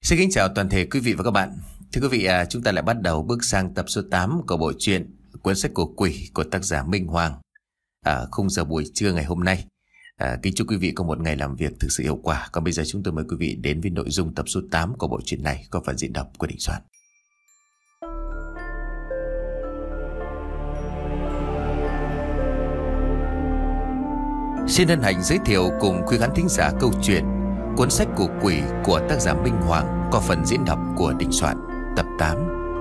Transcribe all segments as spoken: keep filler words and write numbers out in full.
Xin kính chào toàn thể quý vị và các bạn. Thưa quý vị, à, chúng ta lại bắt đầu bước sang tập số tám của bộ truyện Cuốn sách của quỷ của tác giả Minh Hoàng. À, khung giờ buổi trưa ngày hôm nay. À, kính chúc quý vị có một ngày làm việc thực sự hiệu quả. Còn bây giờ chúng tôi mời quý vị đến với nội dung tập số tám của bộ truyện này có phần diễn đọc của Đình Soạn. Xin hân hạnh giới thiệu cùng quý khán thính giả câu chuyện Cuốn sách của quỷ của tác giả Minh Hoàng có phần diễn đọc của Đình Soạn, tập tám.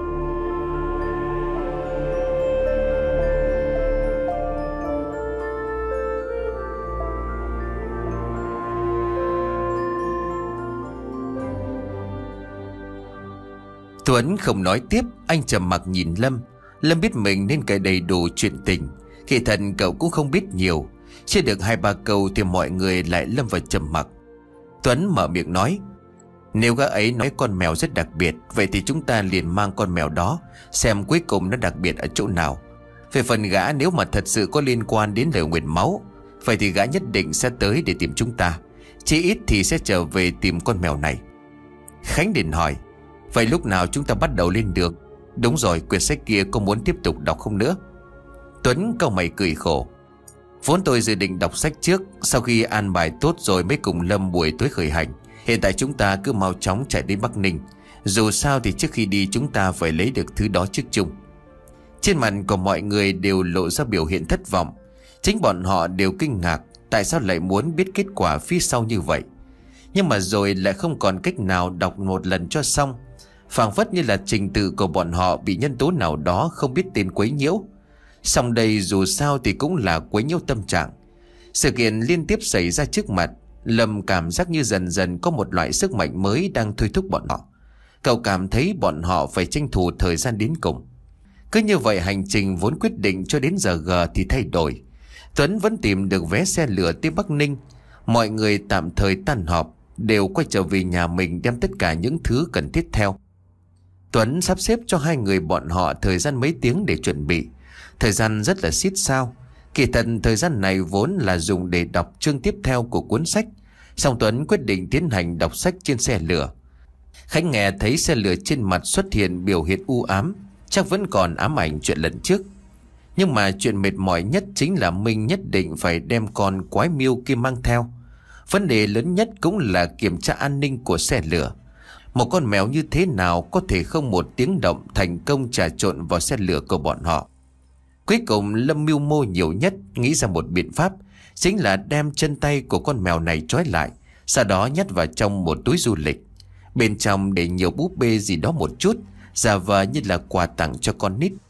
Tuấn không nói tiếp, anh trầm mặc nhìn Lâm. Lâm biết mình nên kể đầy đủ chuyện tình. Khi thần cậu cũng không biết nhiều. Chưa được hai ba câu thì mọi người lại lâm vào trầm mặc. Tuấn mở miệng nói: Nếu gã ấy nói con mèo rất đặc biệt, vậy thì chúng ta liền mang con mèo đó, xem cuối cùng nó đặc biệt ở chỗ nào. Về phần gã, nếu mà thật sự có liên quan đến lời nguyền máu, vậy thì gã nhất định sẽ tới để tìm chúng ta. Chỉ ít thì sẽ trở về tìm con mèo này. Khánh liền hỏi: Vậy lúc nào chúng ta bắt đầu lên đường? Đúng rồi, quyển sách kia có muốn tiếp tục đọc không nữa? Tuấn cau mày cười khổ: Vốn tôi dự định đọc sách trước, sau khi an bài tốt rồi mới cùng Lâm buổi tối khởi hành. Hiện tại chúng ta cứ mau chóng chạy đến Bắc Ninh. Dù sao thì trước khi đi chúng ta phải lấy được thứ đó trước chung. Trên mặt của mọi người đều lộ ra biểu hiện thất vọng. Chính bọn họ đều kinh ngạc tại sao lại muốn biết kết quả phía sau như vậy. Nhưng mà rồi lại không còn cách nào đọc một lần cho xong. Phảng phất như là trình tự của bọn họ bị nhân tố nào đó không biết tên quấy nhiễu. Xong đây dù sao thì cũng là quấy nhiễu tâm trạng. Sự kiện liên tiếp xảy ra trước mặt, Lâm cảm giác như dần dần có một loại sức mạnh mới đang thôi thúc bọn họ. Cậu cảm thấy bọn họ phải tranh thủ thời gian đến cùng. Cứ như vậy hành trình vốn quyết định cho đến giờ G thì thay đổi. Tuấn vẫn tìm được vé xe lửa tới Bắc Ninh. Mọi người tạm thời tan họp, đều quay trở về nhà mình đem tất cả những thứ cần thiết theo. Tuấn sắp xếp cho hai người bọn họ thời gian mấy tiếng để chuẩn bị. Thời gian rất là xít sao. Kỳ thật thời gian này vốn là dùng để đọc chương tiếp theo của cuốn sách. Song Tuấn quyết định tiến hành đọc sách trên xe lửa. Khánh nghe thấy xe lửa trên mặt xuất hiện biểu hiện u ám, chắc vẫn còn ám ảnh chuyện lần trước. Nhưng mà chuyện mệt mỏi nhất chính là Minh nhất định phải đem con quái miêu kia mang theo. Vấn đề lớn nhất cũng là kiểm tra an ninh của xe lửa. Một con mèo như thế nào có thể không một tiếng động thành công trà trộn vào xe lửa của bọn họ. Cuối cùng Lâm mưu mô nhiều nhất nghĩ ra một biện pháp, chính là đem chân tay của con mèo này trói lại, sau đó nhét vào trong một túi du lịch. Bên trong để nhiều búp bê gì đó một chút, giả vờ như là quà tặng cho con nít.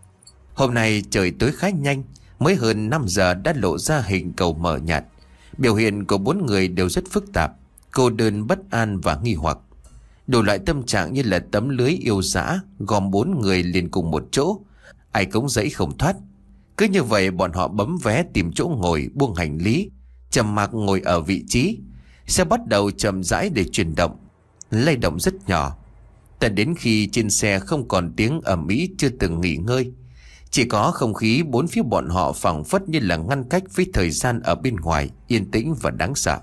Hôm nay trời tối khá nhanh, mới hơn năm giờ đã lộ ra hình cầu mờ nhạt. Biểu hiện của bốn người đều rất phức tạp, cô đơn, bất an và nghi hoặc. Đủ loại tâm trạng như là tấm lưới yêu dã gom bốn người liền cùng một chỗ, ai cũng dãy không thoát. Cứ như vậy bọn họ bấm vé tìm chỗ ngồi, buông hành lý, trầm mặc ngồi ở vị trí. Xe bắt đầu chậm rãi để chuyển động, lay động rất nhỏ, tận đến khi trên xe không còn tiếng ầm ĩ chưa từng nghỉ ngơi. Chỉ có không khí bốn phía bọn họ phảng phất như là ngăn cách với thời gian ở bên ngoài, yên tĩnh và đáng sợ.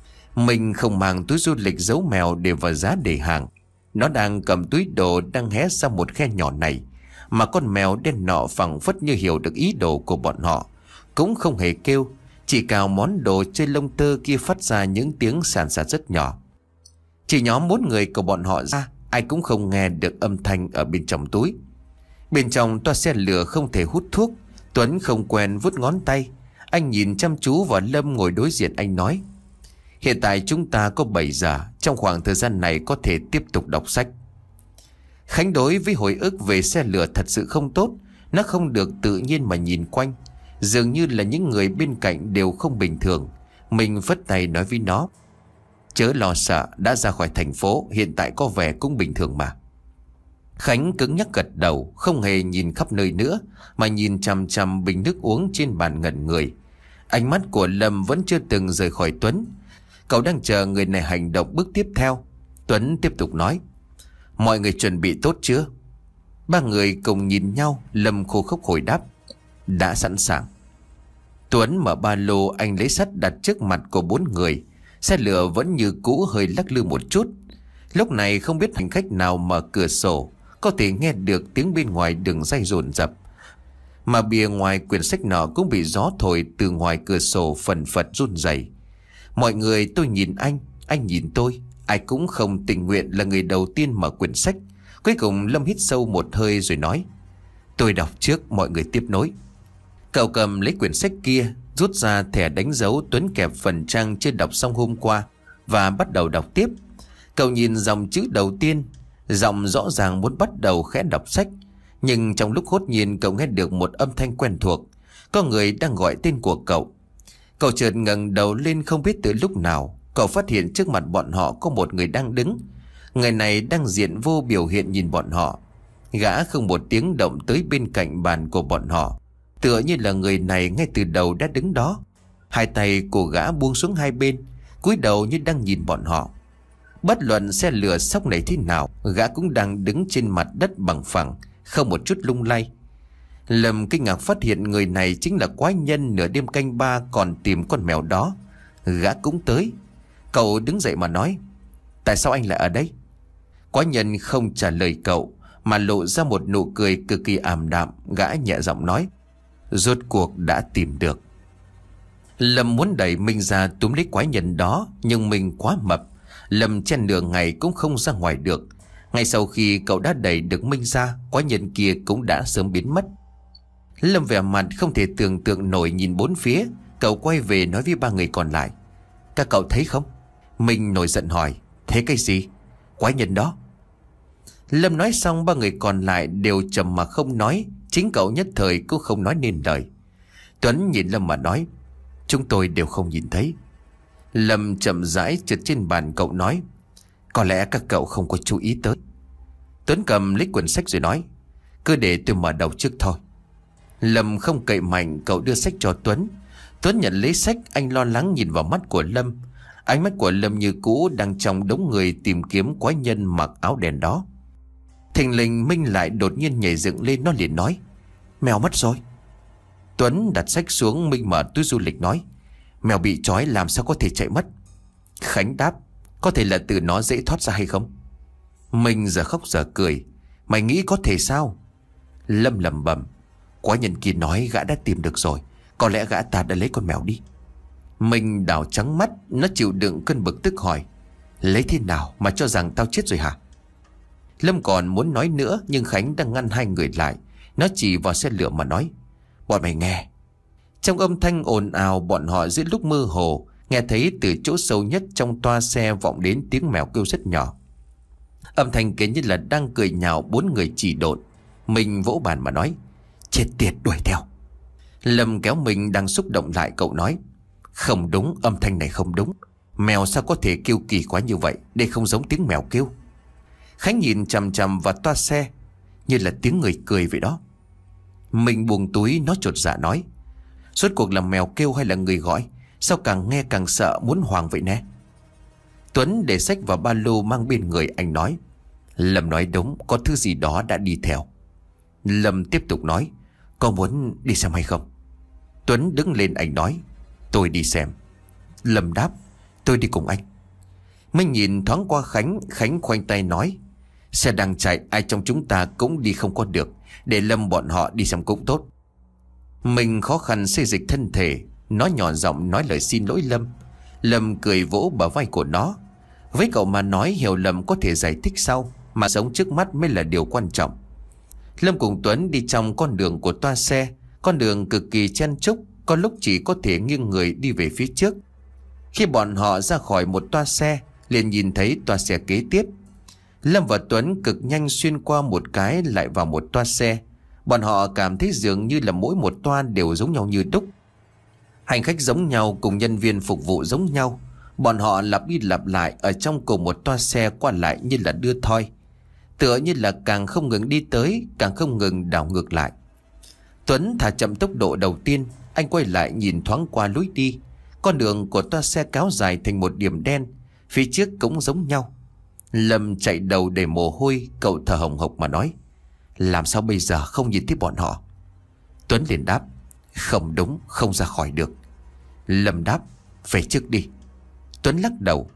Mình không mang túi du lịch giấu mèo để vào giá để hàng. Nó đang cầm túi đồ đang hé ra một khe nhỏ này, mà con mèo đen nọ phảng phất như hiểu được ý đồ của bọn họ, cũng không hề kêu, chỉ cào món đồ chơi lông tơ kia phát ra những tiếng sàn sạt rất nhỏ. Chỉ nhóm bốn người của bọn họ ra, ai cũng không nghe được âm thanh ở bên trong túi. Bên trong toa xe lửa không thể hút thuốc. Tuấn không quen vuốt ngón tay. Anh nhìn chăm chú vào Lâm ngồi đối diện, anh nói: Hiện tại chúng ta có bảy giờ, trong khoảng thời gian này có thể tiếp tục đọc sách. Khánh đối với hồi ức về xe lửa thật sự không tốt. Nó không được tự nhiên mà nhìn quanh, dường như là những người bên cạnh đều không bình thường. Mình vất tay nói với nó: Chớ lo sợ, đã ra khỏi thành phố, hiện tại có vẻ cũng bình thường mà. Khánh cứng nhắc gật đầu, không hề nhìn khắp nơi nữa, mà nhìn chằm chằm bình nước uống trên bàn ngẩn người. Ánh mắt của Lâm vẫn chưa từng rời khỏi Tuấn. Cậu đang chờ người này hành động bước tiếp theo. Tuấn tiếp tục nói: Mọi người chuẩn bị tốt chưa? Ba người cùng nhìn nhau. Lâm khô khốc hồi đáp: Đã sẵn sàng. Tuấn mở ba lô, anh lấy sắt đặt trước mặt của bốn người. Xe lửa vẫn như cũ, hơi lắc lư một chút. Lúc này không biết hành khách nào mở cửa sổ, có thể nghe được tiếng bên ngoài đường ray dồn dập. Mà bìa ngoài quyển sách nọ cũng bị gió thổi từ ngoài cửa sổ phần phật run rẩy. Mọi người, tôi nhìn anh, anh nhìn tôi, ai cũng không tình nguyện là người đầu tiên mở quyển sách. Cuối cùng Lâm hít sâu một hơi rồi nói: tôi đọc trước, mọi người tiếp nối. Cậu cầm lấy quyển sách kia, rút ra thẻ đánh dấu Tuấn kẹp phần trang chưa đọc xong hôm qua và bắt đầu đọc tiếp. Cậu nhìn dòng chữ đầu tiên, giọng rõ ràng muốn bắt đầu khẽ đọc sách. Nhưng trong lúc hốt nhiên cậu nghe được một âm thanh quen thuộc. Có người đang gọi tên của cậu. Cậu chợt ngẩng đầu lên, không biết từ lúc nào cậu phát hiện trước mặt bọn họ có một người đang đứng. Người này đang diện vô biểu hiện nhìn bọn họ. Gã không một tiếng động tới bên cạnh bàn của bọn họ, tựa như là người này ngay từ đầu đã đứng đó. Hai tay của gã buông xuống hai bên, cúi đầu như đang nhìn bọn họ. Bất luận xe lửa sóc này thế nào, gã cũng đang đứng trên mặt đất bằng phẳng, không một chút lung lay. Lâm kinh ngạc phát hiện người này chính là quái nhân nửa đêm canh ba còn tìm con mèo đó. Gã cũng tới. Cậu đứng dậy mà nói: tại sao anh lại ở đây? Quái nhân không trả lời cậu, mà lộ ra một nụ cười cực kỳ ảm đạm. Gã nhẹ giọng nói: rốt cuộc đã tìm được. Lâm muốn đẩy mình ra túm lấy quái nhân đó, nhưng mình quá mập. Lâm chen nửa ngày cũng không ra ngoài được. Ngay sau khi cậu đã đẩy được Minh ra, quái nhân kia cũng đã sớm biến mất. Lâm vẻ mặt không thể tưởng tượng nổi nhìn bốn phía. Cậu quay về nói với ba người còn lại: các cậu thấy không? Minh nổi giận hỏi: thế cái gì? Quái nhân đó. Lâm nói xong, ba người còn lại đều trầm mặc không nói. Chính cậu nhất thời cũng không nói nên lời. Tuấn nhìn Lâm mà nói: chúng tôi đều không nhìn thấy. Lâm chậm rãi trượt trên bàn cậu nói: có lẽ các cậu không có chú ý tới. Tuấn cầm lấy quyển sách rồi nói: cứ để tôi mở đầu trước thôi. Lâm không cậy mạnh, cậu đưa sách cho Tuấn. Tuấn nhận lấy sách, anh lo lắng nhìn vào mắt của Lâm. Ánh mắt của Lâm như cũ đang trong đống người tìm kiếm quái nhân mặc áo đen đó. Thình lình Minh lại đột nhiên nhảy dựng lên, nó liền nói: mèo mất rồi. Tuấn đặt sách xuống, Minh mở túi du lịch nói: mèo bị trói làm sao có thể chạy mất? Khánh đáp: có thể là từ nó dễ thoát ra hay không? Minh giờ khóc giờ cười: mày nghĩ có thể sao? Lâm lẩm bẩm: quái nhân kia nói gã đã tìm được rồi, có lẽ gã ta đã lấy con mèo đi. Minh đảo trắng mắt, nó chịu đựng cơn bực tức hỏi: lấy thế nào mà cho rằng tao chết rồi hả? Lâm còn muốn nói nữa, nhưng Khánh đang ngăn hai người lại. Nó chỉ vào xe lửa mà nói: bọn mày nghe. Trong âm thanh ồn ào, bọn họ giữa lúc mơ hồ nghe thấy từ chỗ sâu nhất trong toa xe vọng đến tiếng mèo kêu rất nhỏ. Âm thanh kia như là đang cười nhạo bốn người chỉ độn. Mình vỗ bàn mà nói: chết tiệt, đuổi theo. Lâm kéo mình đang xúc động lại, cậu nói: không đúng, âm thanh này không đúng. Mèo sao có thể kêu kỳ quá như vậy? Đây không giống tiếng mèo kêu. Khánh nhìn chằm chằm vào toa xe, như là tiếng người cười vậy đó. Mình buông túi, nó chột dạ nói: rốt cuộc là mèo kêu hay là người gọi? Sao càng nghe càng sợ, muốn hoảng vậy nè. Tuấn để sách vào ba lô mang bên người, anh nói: Lâm nói đúng, có thứ gì đó đã đi theo. Lâm tiếp tục nói: có muốn đi xem hay không? Tuấn đứng lên, anh nói: tôi đi xem. Lâm đáp: tôi đi cùng anh. Minh nhìn thoáng qua Khánh. Khánh khoanh tay nói: xe đang chạy, ai trong chúng ta cũng đi không có được, để Lâm bọn họ đi xem cũng tốt. Mình khó khăn xê dịch thân thể, nó nhỏ giọng nói lời xin lỗi Lâm. Lâm cười vỗ bờ vai của nó. Với cậu mà nói, hiểu lầm có thể giải thích sau, mà sống trước mắt mới là điều quan trọng. Lâm cùng Tuấn đi trong con đường của toa xe. Con đường cực kỳ chen chúc, có lúc chỉ có thể nghiêng người đi về phía trước. Khi bọn họ ra khỏi một toa xe, liền nhìn thấy toa xe kế tiếp. Lâm và Tuấn cực nhanh xuyên qua một cái lại vào một toa xe. Bọn họ cảm thấy dường như là mỗi một toa đều giống nhau như đúc. Hành khách giống nhau, cùng nhân viên phục vụ giống nhau. Bọn họ lặp đi lặp lại ở trong cùng một toa xe, qua lại như là đưa thoi. Tựa như là càng không ngừng đi tới, càng không ngừng đảo ngược lại. Tuấn thả chậm tốc độ đầu tiên. Anh quay lại nhìn thoáng qua lối đi. Con đường của toa xe kéo dài thành một điểm đen, phía trước cũng giống nhau. Lâm chạy đầu đầy mồ hôi, cậu thở hồng hộc mà nói: làm sao bây giờ, không nhìn thấy bọn họ? Tuấn liền đáp: không đúng, không ra khỏi được. Lâm đáp: về trước đi. Tuấn lắc đầu: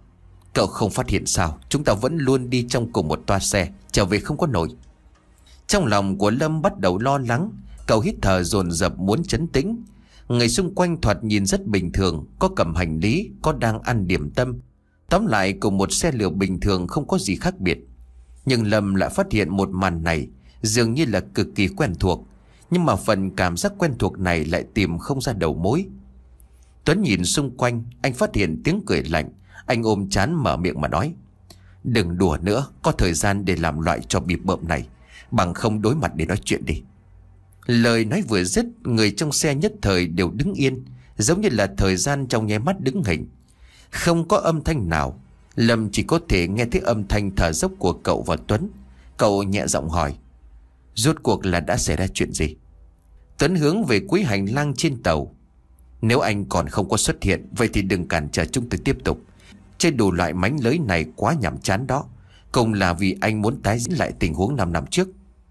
Cậu không phát hiện sao? Chúng ta vẫn luôn đi trong cùng một toa xe, trở về không có nổi. Trong lòng của Lâm bắt đầu lo lắng. Cậu hít thở dồn dập muốn trấn tĩnh. Người xung quanh thoạt nhìn rất bình thường, có cầm hành lý, có đang ăn điểm tâm. Tóm lại cùng một xe lửa bình thường, không có gì khác biệt. Nhưng Lâm lại phát hiện một màn này dường như là cực kỳ quen thuộc. Nhưng mà phần cảm giác quen thuộc này lại tìm không ra đầu mối. Tuấn nhìn xung quanh, anh phát hiện tiếng cười lạnh. Anh ôm trán mở miệng mà nói: đừng đùa nữa, có thời gian để làm loại trò bịp bợm này, bằng không đối mặt để nói chuyện đi. Lời nói vừa dứt, người trong xe nhất thời đều đứng yên, giống như là thời gian trong nháy mắt đứng hình. Không có âm thanh nào. Lâm chỉ có thể nghe thấy âm thanh thở dốc của cậu và Tuấn. Cậu nhẹ giọng hỏi: rốt cuộc là đã xảy ra chuyện gì? Tuấn hướng về cuối hành lang trên tàu: nếu anh còn không có xuất hiện, vậy thì đừng cản trở chúng tôi tiếp tục. Chơi đủ loại mánh lới này quá nhàm chán đó. Cùng là vì anh muốn tái diễn lại tình huống năm năm trước.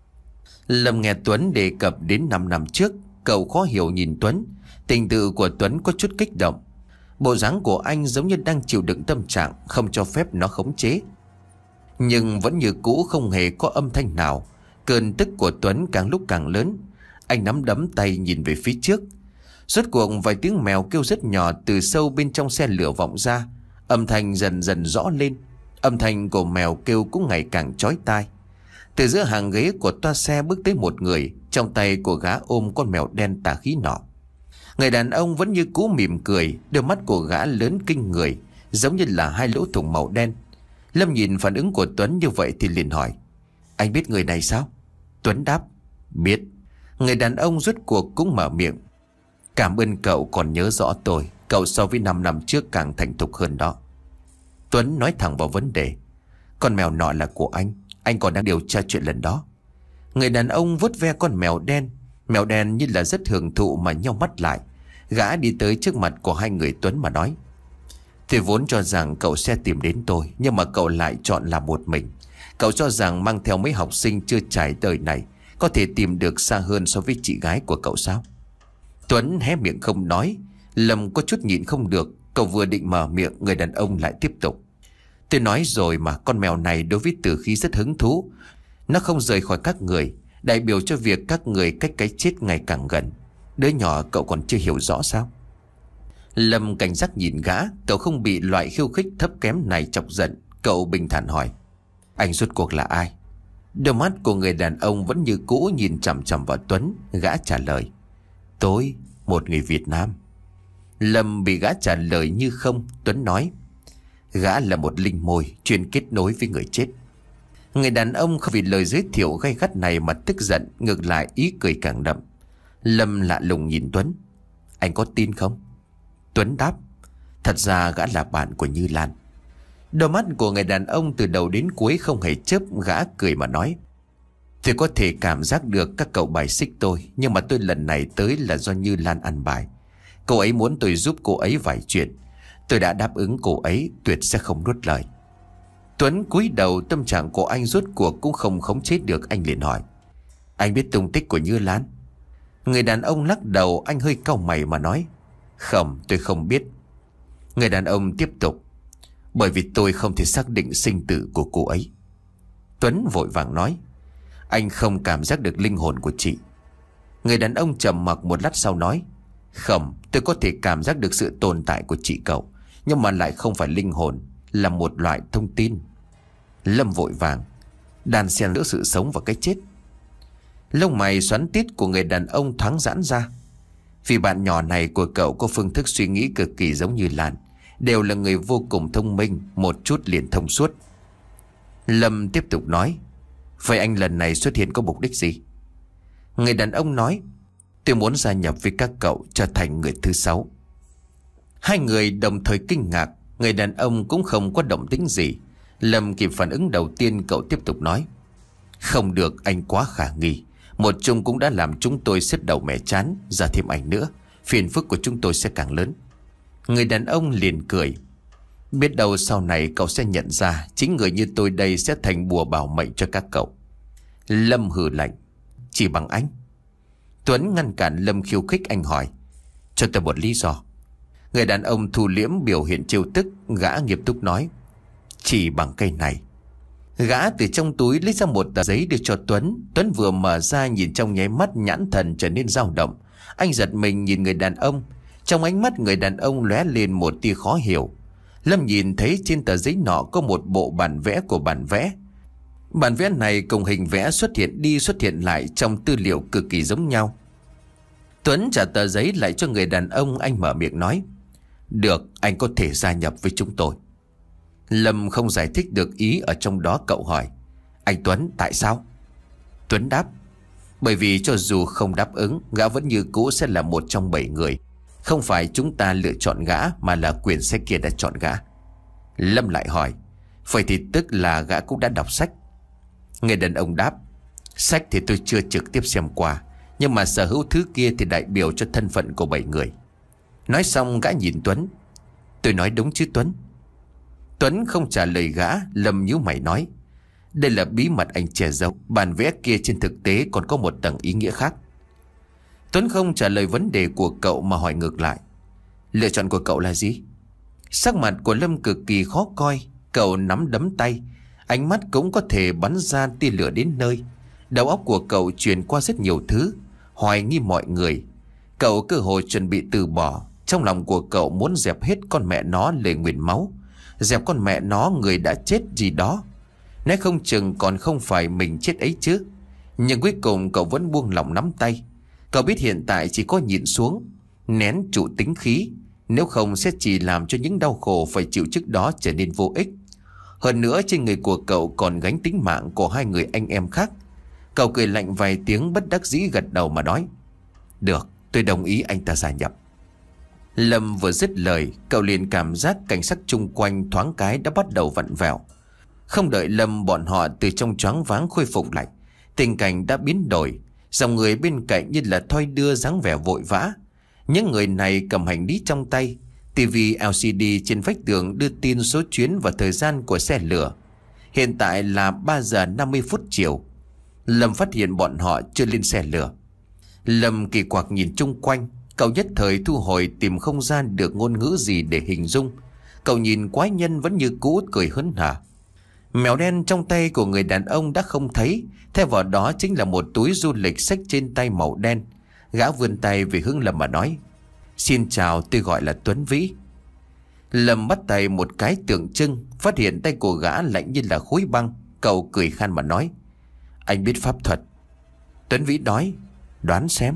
Lâm nghe Tuấn đề cập đến năm năm trước. Cậu khó hiểu nhìn Tuấn. Tình tự của Tuấn có chút kích động. Bộ dáng của anh giống như đang chịu đựng tâm trạng, không cho phép nó khống chế. Nhưng vẫn như cũ không hề có âm thanh nào. Cơn tức của Tuấn càng lúc càng lớn. Anh nắm đấm tay nhìn về phía trước. Rốt cuộc vài tiếng mèo kêu rất nhỏ từ sâu bên trong xe lửa vọng ra. Âm thanh dần dần rõ lên. Âm thanh của mèo kêu cũng ngày càng chói tai. Từ giữa hàng ghế của toa xe bước tới một người. Trong tay của gã ôm con mèo đen tà khí nọ. Người đàn ông vẫn như cũ mỉm cười. Đôi mắt của gã lớn kinh người, giống như là hai lỗ thủng màu đen. Lâm nhìn phản ứng của Tuấn như vậy thì liền hỏi: anh biết người này sao? Tuấn đáp: biết. Người đàn ông rốt cuộc cũng mở miệng: cảm ơn cậu còn nhớ rõ tôi. Cậu so với năm năm trước càng thành thục hơn đó. Tuấn nói thẳng vào vấn đề: con mèo nọ là của anh. Anh còn đang điều tra chuyện lần đó. Người đàn ông vuốt ve con mèo đen. Mèo đen như là rất hưởng thụ mà nheo mắt lại. Gã đi tới trước mặt của hai người Tuấn mà nói: thì vốn cho rằng cậu sẽ tìm đến tôi, nhưng mà cậu lại chọn làm một mình. Cậu cho rằng mang theo mấy học sinh chưa trải đời này có thể tìm được xa hơn so với chị gái của cậu sao? Tuấn hé miệng không nói. Lâm có chút nhịn không được. Cậu vừa định mở miệng, người đàn ông lại tiếp tục: tôi nói rồi mà, con mèo này đối với tử khí rất hứng thú. Nó không rời khỏi các người, đại biểu cho việc các người cách cái chết ngày càng gần. Đứa nhỏ cậu còn chưa hiểu rõ sao? Lâm cảnh giác nhìn gã. Cậu không bị loại khiêu khích thấp kém này chọc giận. Cậu bình thản hỏi: anh rốt cuộc là ai? Đôi mắt của người đàn ông vẫn như cũ nhìn chằm chằm vào Tuấn. Gã trả lời: tôi, một người Việt Nam. Lâm bị gã trả lời như không. Tuấn nói: gã là một linh môi chuyên kết nối với người chết. Người đàn ông không vì lời giới thiệu gay gắt này mà tức giận, ngược lại ý cười càng đậm. Lâm lạ lùng nhìn Tuấn: anh có tin không? Tuấn đáp: thật ra gã là bạn của Như Lan. Đôi mắt của người đàn ông từ đầu đến cuối không hề chớp. Gã cười mà nói: tôi có thể cảm giác được các cậu bài xích tôi, nhưng mà tôi lần này tới là do Như Lan ăn bài. Cô ấy muốn tôi giúp cô ấy vài chuyện. Tôi đã đáp ứng cô ấy, tuyệt sẽ không nuốt lời. Tuấn cúi đầu, tâm trạng của anh rốt cuộc cũng không khống chế được. Anh liền hỏi: anh biết tung tích của Như Lan? Người đàn ông lắc đầu. Anh hơi cau mày mà nói: không, tôi không biết. Người đàn ông tiếp tục: bởi vì tôi không thể xác định sinh tử của cô ấy. Tuấn vội vàng nói: anh không cảm giác được linh hồn của chị. Người đàn ông trầm mặc một lát sau nói: không, tôi có thể cảm giác được sự tồn tại của chị cậu, nhưng mà lại không phải linh hồn, là một loại thông tin. Lâm vội vàng: đan xen giữa sự sống và cái chết. Lông mày xoắn tít của người đàn ông thoáng giãn ra. Vì bạn nhỏ này của cậu có phương thức suy nghĩ cực kỳ giống như Lan, đều là người vô cùng thông minh, một chút liền thông suốt. Lâm tiếp tục nói: vậy anh lần này xuất hiện có mục đích gì? Người đàn ông nói: tôi muốn gia nhập với các cậu, trở thành người thứ sáu. Hai người đồng thời kinh ngạc. Người đàn ông cũng không có động tĩnh gì. Lâm kịp phản ứng đầu tiên. Cậu tiếp tục nói: không được, anh quá khả nghi. Một chung cũng đã làm chúng tôi xếp đầu mẻ chán, ra thêm anh nữa, phiền phức của chúng tôi sẽ càng lớn. Người đàn ông liền cười: biết đâu sau này cậu sẽ nhận ra chính người như tôi đây sẽ thành bùa bảo mệnh cho các cậu. Lâm hừ lạnh: chỉ bằng anh? Tuấn ngăn cản Lâm khiêu khích. Anh hỏi: cho tôi một lý do. Người đàn ông thu liễm biểu hiện trêu tức. Gã nghiêm túc nói: Chỉ bằng cây này. Gã từ trong túi lấy ra một tờ giấy đưa cho Tuấn. Tuấn vừa mở ra nhìn trong nháy mắt nhãn thần trở nên dao động. Anh giật mình nhìn người đàn ông. Trong ánh mắt người đàn ông lóe lên một tia khó hiểu. Lâm nhìn thấy trên tờ giấy nọ có một bộ bản vẽ của bản vẽ. Bản vẽ này cùng hình vẽ xuất hiện đi xuất hiện lại trong tư liệu cực kỳ giống nhau. Tuấn trả tờ giấy lại cho người đàn ông. Anh mở miệng nói: Được, anh có thể gia nhập với chúng tôi. Lâm không giải thích được ý ở trong đó. Cậu hỏi: Anh Tuấn, tại sao? Tuấn đáp: Bởi vì cho dù không đáp ứng, gã vẫn như cũ sẽ là một trong bảy người. Không phải chúng ta lựa chọn gã, mà là quyển sách kia đã chọn gã. Lâm lại hỏi: Vậy thì tức là gã cũng đã đọc sách? Người đàn ông đáp: Sách thì tôi chưa trực tiếp xem qua, nhưng mà sở hữu thứ kia thì đại biểu cho thân phận của bảy người. Nói xong gã nhìn Tuấn: Tôi nói đúng chứ Tuấn? Tuấn không trả lời gã. Lâm nhíu mày nói: Đây là bí mật anh che giấu. Bản vẽ kia trên thực tế còn có một tầng ý nghĩa khác. Tuấn không trả lời vấn đề của cậu mà hỏi ngược lại: Lựa chọn của cậu là gì? Sắc mặt của Lâm cực kỳ khó coi. Cậu nắm đấm tay, ánh mắt cũng có thể bắn ra tia lửa đến nơi. Đầu óc của cậu truyền qua rất nhiều thứ, hoài nghi mọi người. Cậu cơ hội chuẩn bị từ bỏ. Trong lòng của cậu muốn dẹp hết con mẹ nó lời nguyền máu, dẹp con mẹ nó người đã chết gì đó. Nói không chừng còn không phải mình chết ấy chứ. Nhưng cuối cùng cậu vẫn buông lỏng nắm tay. Cậu biết hiện tại chỉ có nhịn xuống, nén trụ tính khí, nếu không sẽ chỉ làm cho những đau khổ phải chịu trước đó trở nên vô ích. Hơn nữa trên người của cậu còn gánh tính mạng của hai người anh em khác. Cậu cười lạnh vài tiếng bất đắc dĩ gật đầu mà nói: Được, tôi đồng ý anh ta gia nhập. Lâm vừa dứt lời, cậu liền cảm giác cảnh sắc chung quanh thoáng cái đã bắt đầu vặn vẹo. Không đợi Lâm bọn họ từ trong choáng váng khôi phục lại, tình cảnh đã biến đổi. Dòng người bên cạnh như là thoi đưa dáng vẻ vội vã. Những người này cầm hành lý trong tay. tivi lờ xê đê trên vách tường đưa tin số chuyến và thời gian của xe lửa. Hiện tại là ba giờ năm mươi phút chiều. Lâm phát hiện bọn họ chưa lên xe lửa. Lâm kỳ quặc nhìn chung quanh. Cậu nhất thời thu hồi, tìm không ra được ngôn ngữ gì để hình dung. Cậu nhìn quái nhân vẫn như cũ cười hớn hở. Mèo đen trong tay của người đàn ông đã không thấy. Thay vào đó chính là một túi du lịch xách trên tay màu đen. Gã vươn tay về hướng Lâm mà nói: Xin chào, tôi gọi là Tuấn Vĩ. Lâm bắt tay một cái tượng trưng, phát hiện tay của gã lạnh như là khối băng. Cậu cười khan mà nói: Anh biết pháp thuật? Tuấn Vĩ nói: Đoán xem.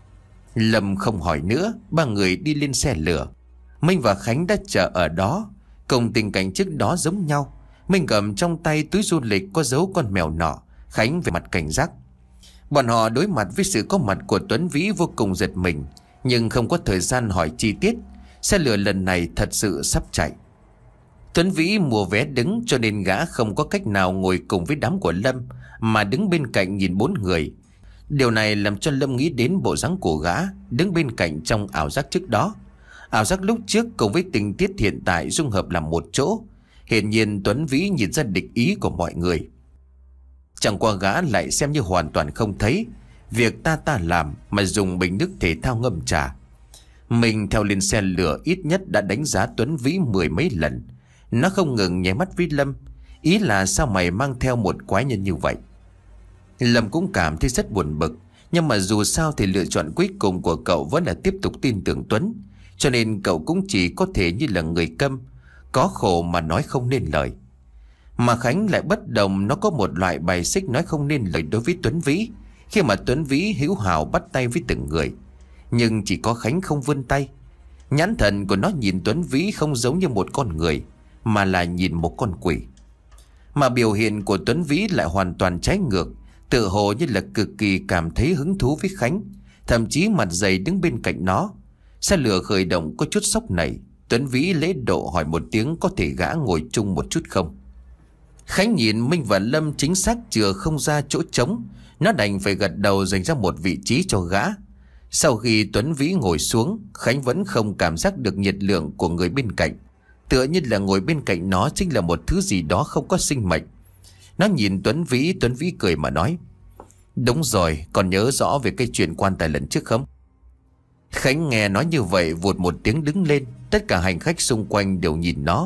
Lâm không hỏi nữa. Ba người đi lên xe lửa. Minh và Khánh đã chờ ở đó. Cùng tình cảnh trước đó giống nhau. Minh cầm trong tay túi du lịch có dấu con mèo nọ, Khánh về mặt cảnh giác. Bọn họ đối mặt với sự có mặt của Tuấn Vĩ vô cùng giật mình, nhưng không có thời gian hỏi chi tiết. Xe lửa lần này thật sự sắp chạy. Tuấn Vĩ mua vé đứng, cho nên gã không có cách nào ngồi cùng với đám của Lâm, mà đứng bên cạnh nhìn bốn người. Điều này làm cho Lâm nghĩ đến bộ dáng của gã đứng bên cạnh trong ảo giác trước đó. Ảo giác lúc trước cùng với tình tiết hiện tại dung hợp làm một chỗ. Hiển nhiên Tuấn Vĩ nhìn ra địch ý của mọi người. Chẳng qua gã lại xem như hoàn toàn không thấy việc ta ta làm, mà dùng bình nước thể thao ngâm trà. Mình theo lên xe lửa ít nhất đã đánh giá Tuấn Vĩ mười mấy lần. Nó không ngừng nháy mắt với Lâm. Ý là sao mày mang theo một quái nhân như vậy? Lâm cũng cảm thấy rất buồn bực. Nhưng mà dù sao thì lựa chọn cuối cùng của cậu vẫn là tiếp tục tin tưởng Tuấn. Cho nên cậu cũng chỉ có thể như là người câm, có khổ mà nói không nên lời. Mà Khánh lại bất đồng. Nó có một loại bài xích nói không nên lời đối với Tuấn Vĩ, khi mà Tuấn Vĩ hữu hảo bắt tay với từng người. Nhưng chỉ có Khánh không vươn tay. Nhãn thần của nó nhìn Tuấn Vĩ không giống như một con người, mà là nhìn một con quỷ. Mà biểu hiện của Tuấn Vĩ lại hoàn toàn trái ngược, tự hồ như là cực kỳ cảm thấy hứng thú với Khánh, thậm chí mặt dày đứng bên cạnh nó. Xe lửa khởi động có chút sốc nảy. Tuấn Vĩ lễ độ hỏi một tiếng có thể gã ngồi chung một chút không. Khánh nhìn Minh và Lâm chính xác chừa không ra chỗ trống. Nó đành phải gật đầu dành ra một vị trí cho gã. Sau khi Tuấn Vĩ ngồi xuống, Khánh vẫn không cảm giác được nhiệt lượng của người bên cạnh. Tựa như là ngồi bên cạnh nó chính là một thứ gì đó không có sinh mệnh. Nó nhìn Tuấn Vĩ. Tuấn Vĩ cười mà nói: Đúng rồi, còn nhớ rõ về cái chuyện quan tài lần trước không? Khánh nghe nói như vậy vụt một tiếng đứng lên. Tất cả hành khách xung quanh đều nhìn nó.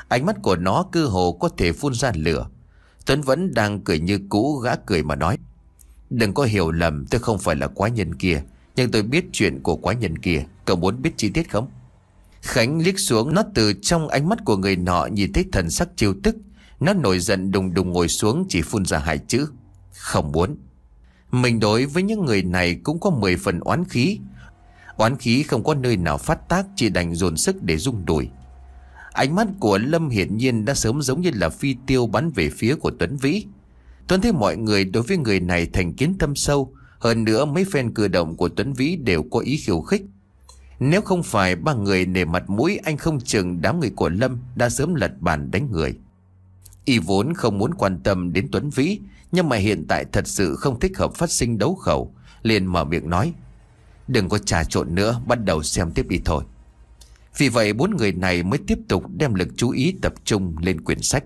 Ánh mắt của nó cơ hồ có thể phun ra lửa. Tuấn vẫn đang cười như cũ, gã cười mà nói: "Đừng có hiểu lầm, tôi không phải là quái nhân kia, nhưng tôi biết chuyện của quái nhân kia. Cậu muốn biết chi tiết không?" Khánh liếc xuống, nó từ trong ánh mắt của người nọ nhìn thấy thần sắc trêu tức. Nó nổi giận đùng đùng ngồi xuống, chỉ phun ra hai chữ: "Không muốn." Mình đối với những người này cũng có mười phần oán khí. Oán khí không có nơi nào phát tác, chỉ đành dồn sức để rung đùi. Ánh mắt của Lâm hiển nhiên đã sớm giống như là phi tiêu bắn về phía của Tuấn Vĩ. Tuấn thấy mọi người đối với người này thành kiến thâm sâu. Hơn nữa mấy phen cử động của Tuấn Vĩ đều có ý khiêu khích. Nếu không phải ba người nể mặt mũi, anh không chừng đám người của Lâm đã sớm lật bàn đánh người. Y vốn không muốn quan tâm đến Tuấn Vĩ, nhưng mà hiện tại thật sự không thích hợp phát sinh đấu khẩu, liền mở miệng nói: "Đừng có trà trộn nữa, bắt đầu xem tiếp đi thôi." Vì vậy bốn người này mới tiếp tục đem lực chú ý tập trung lên quyển sách.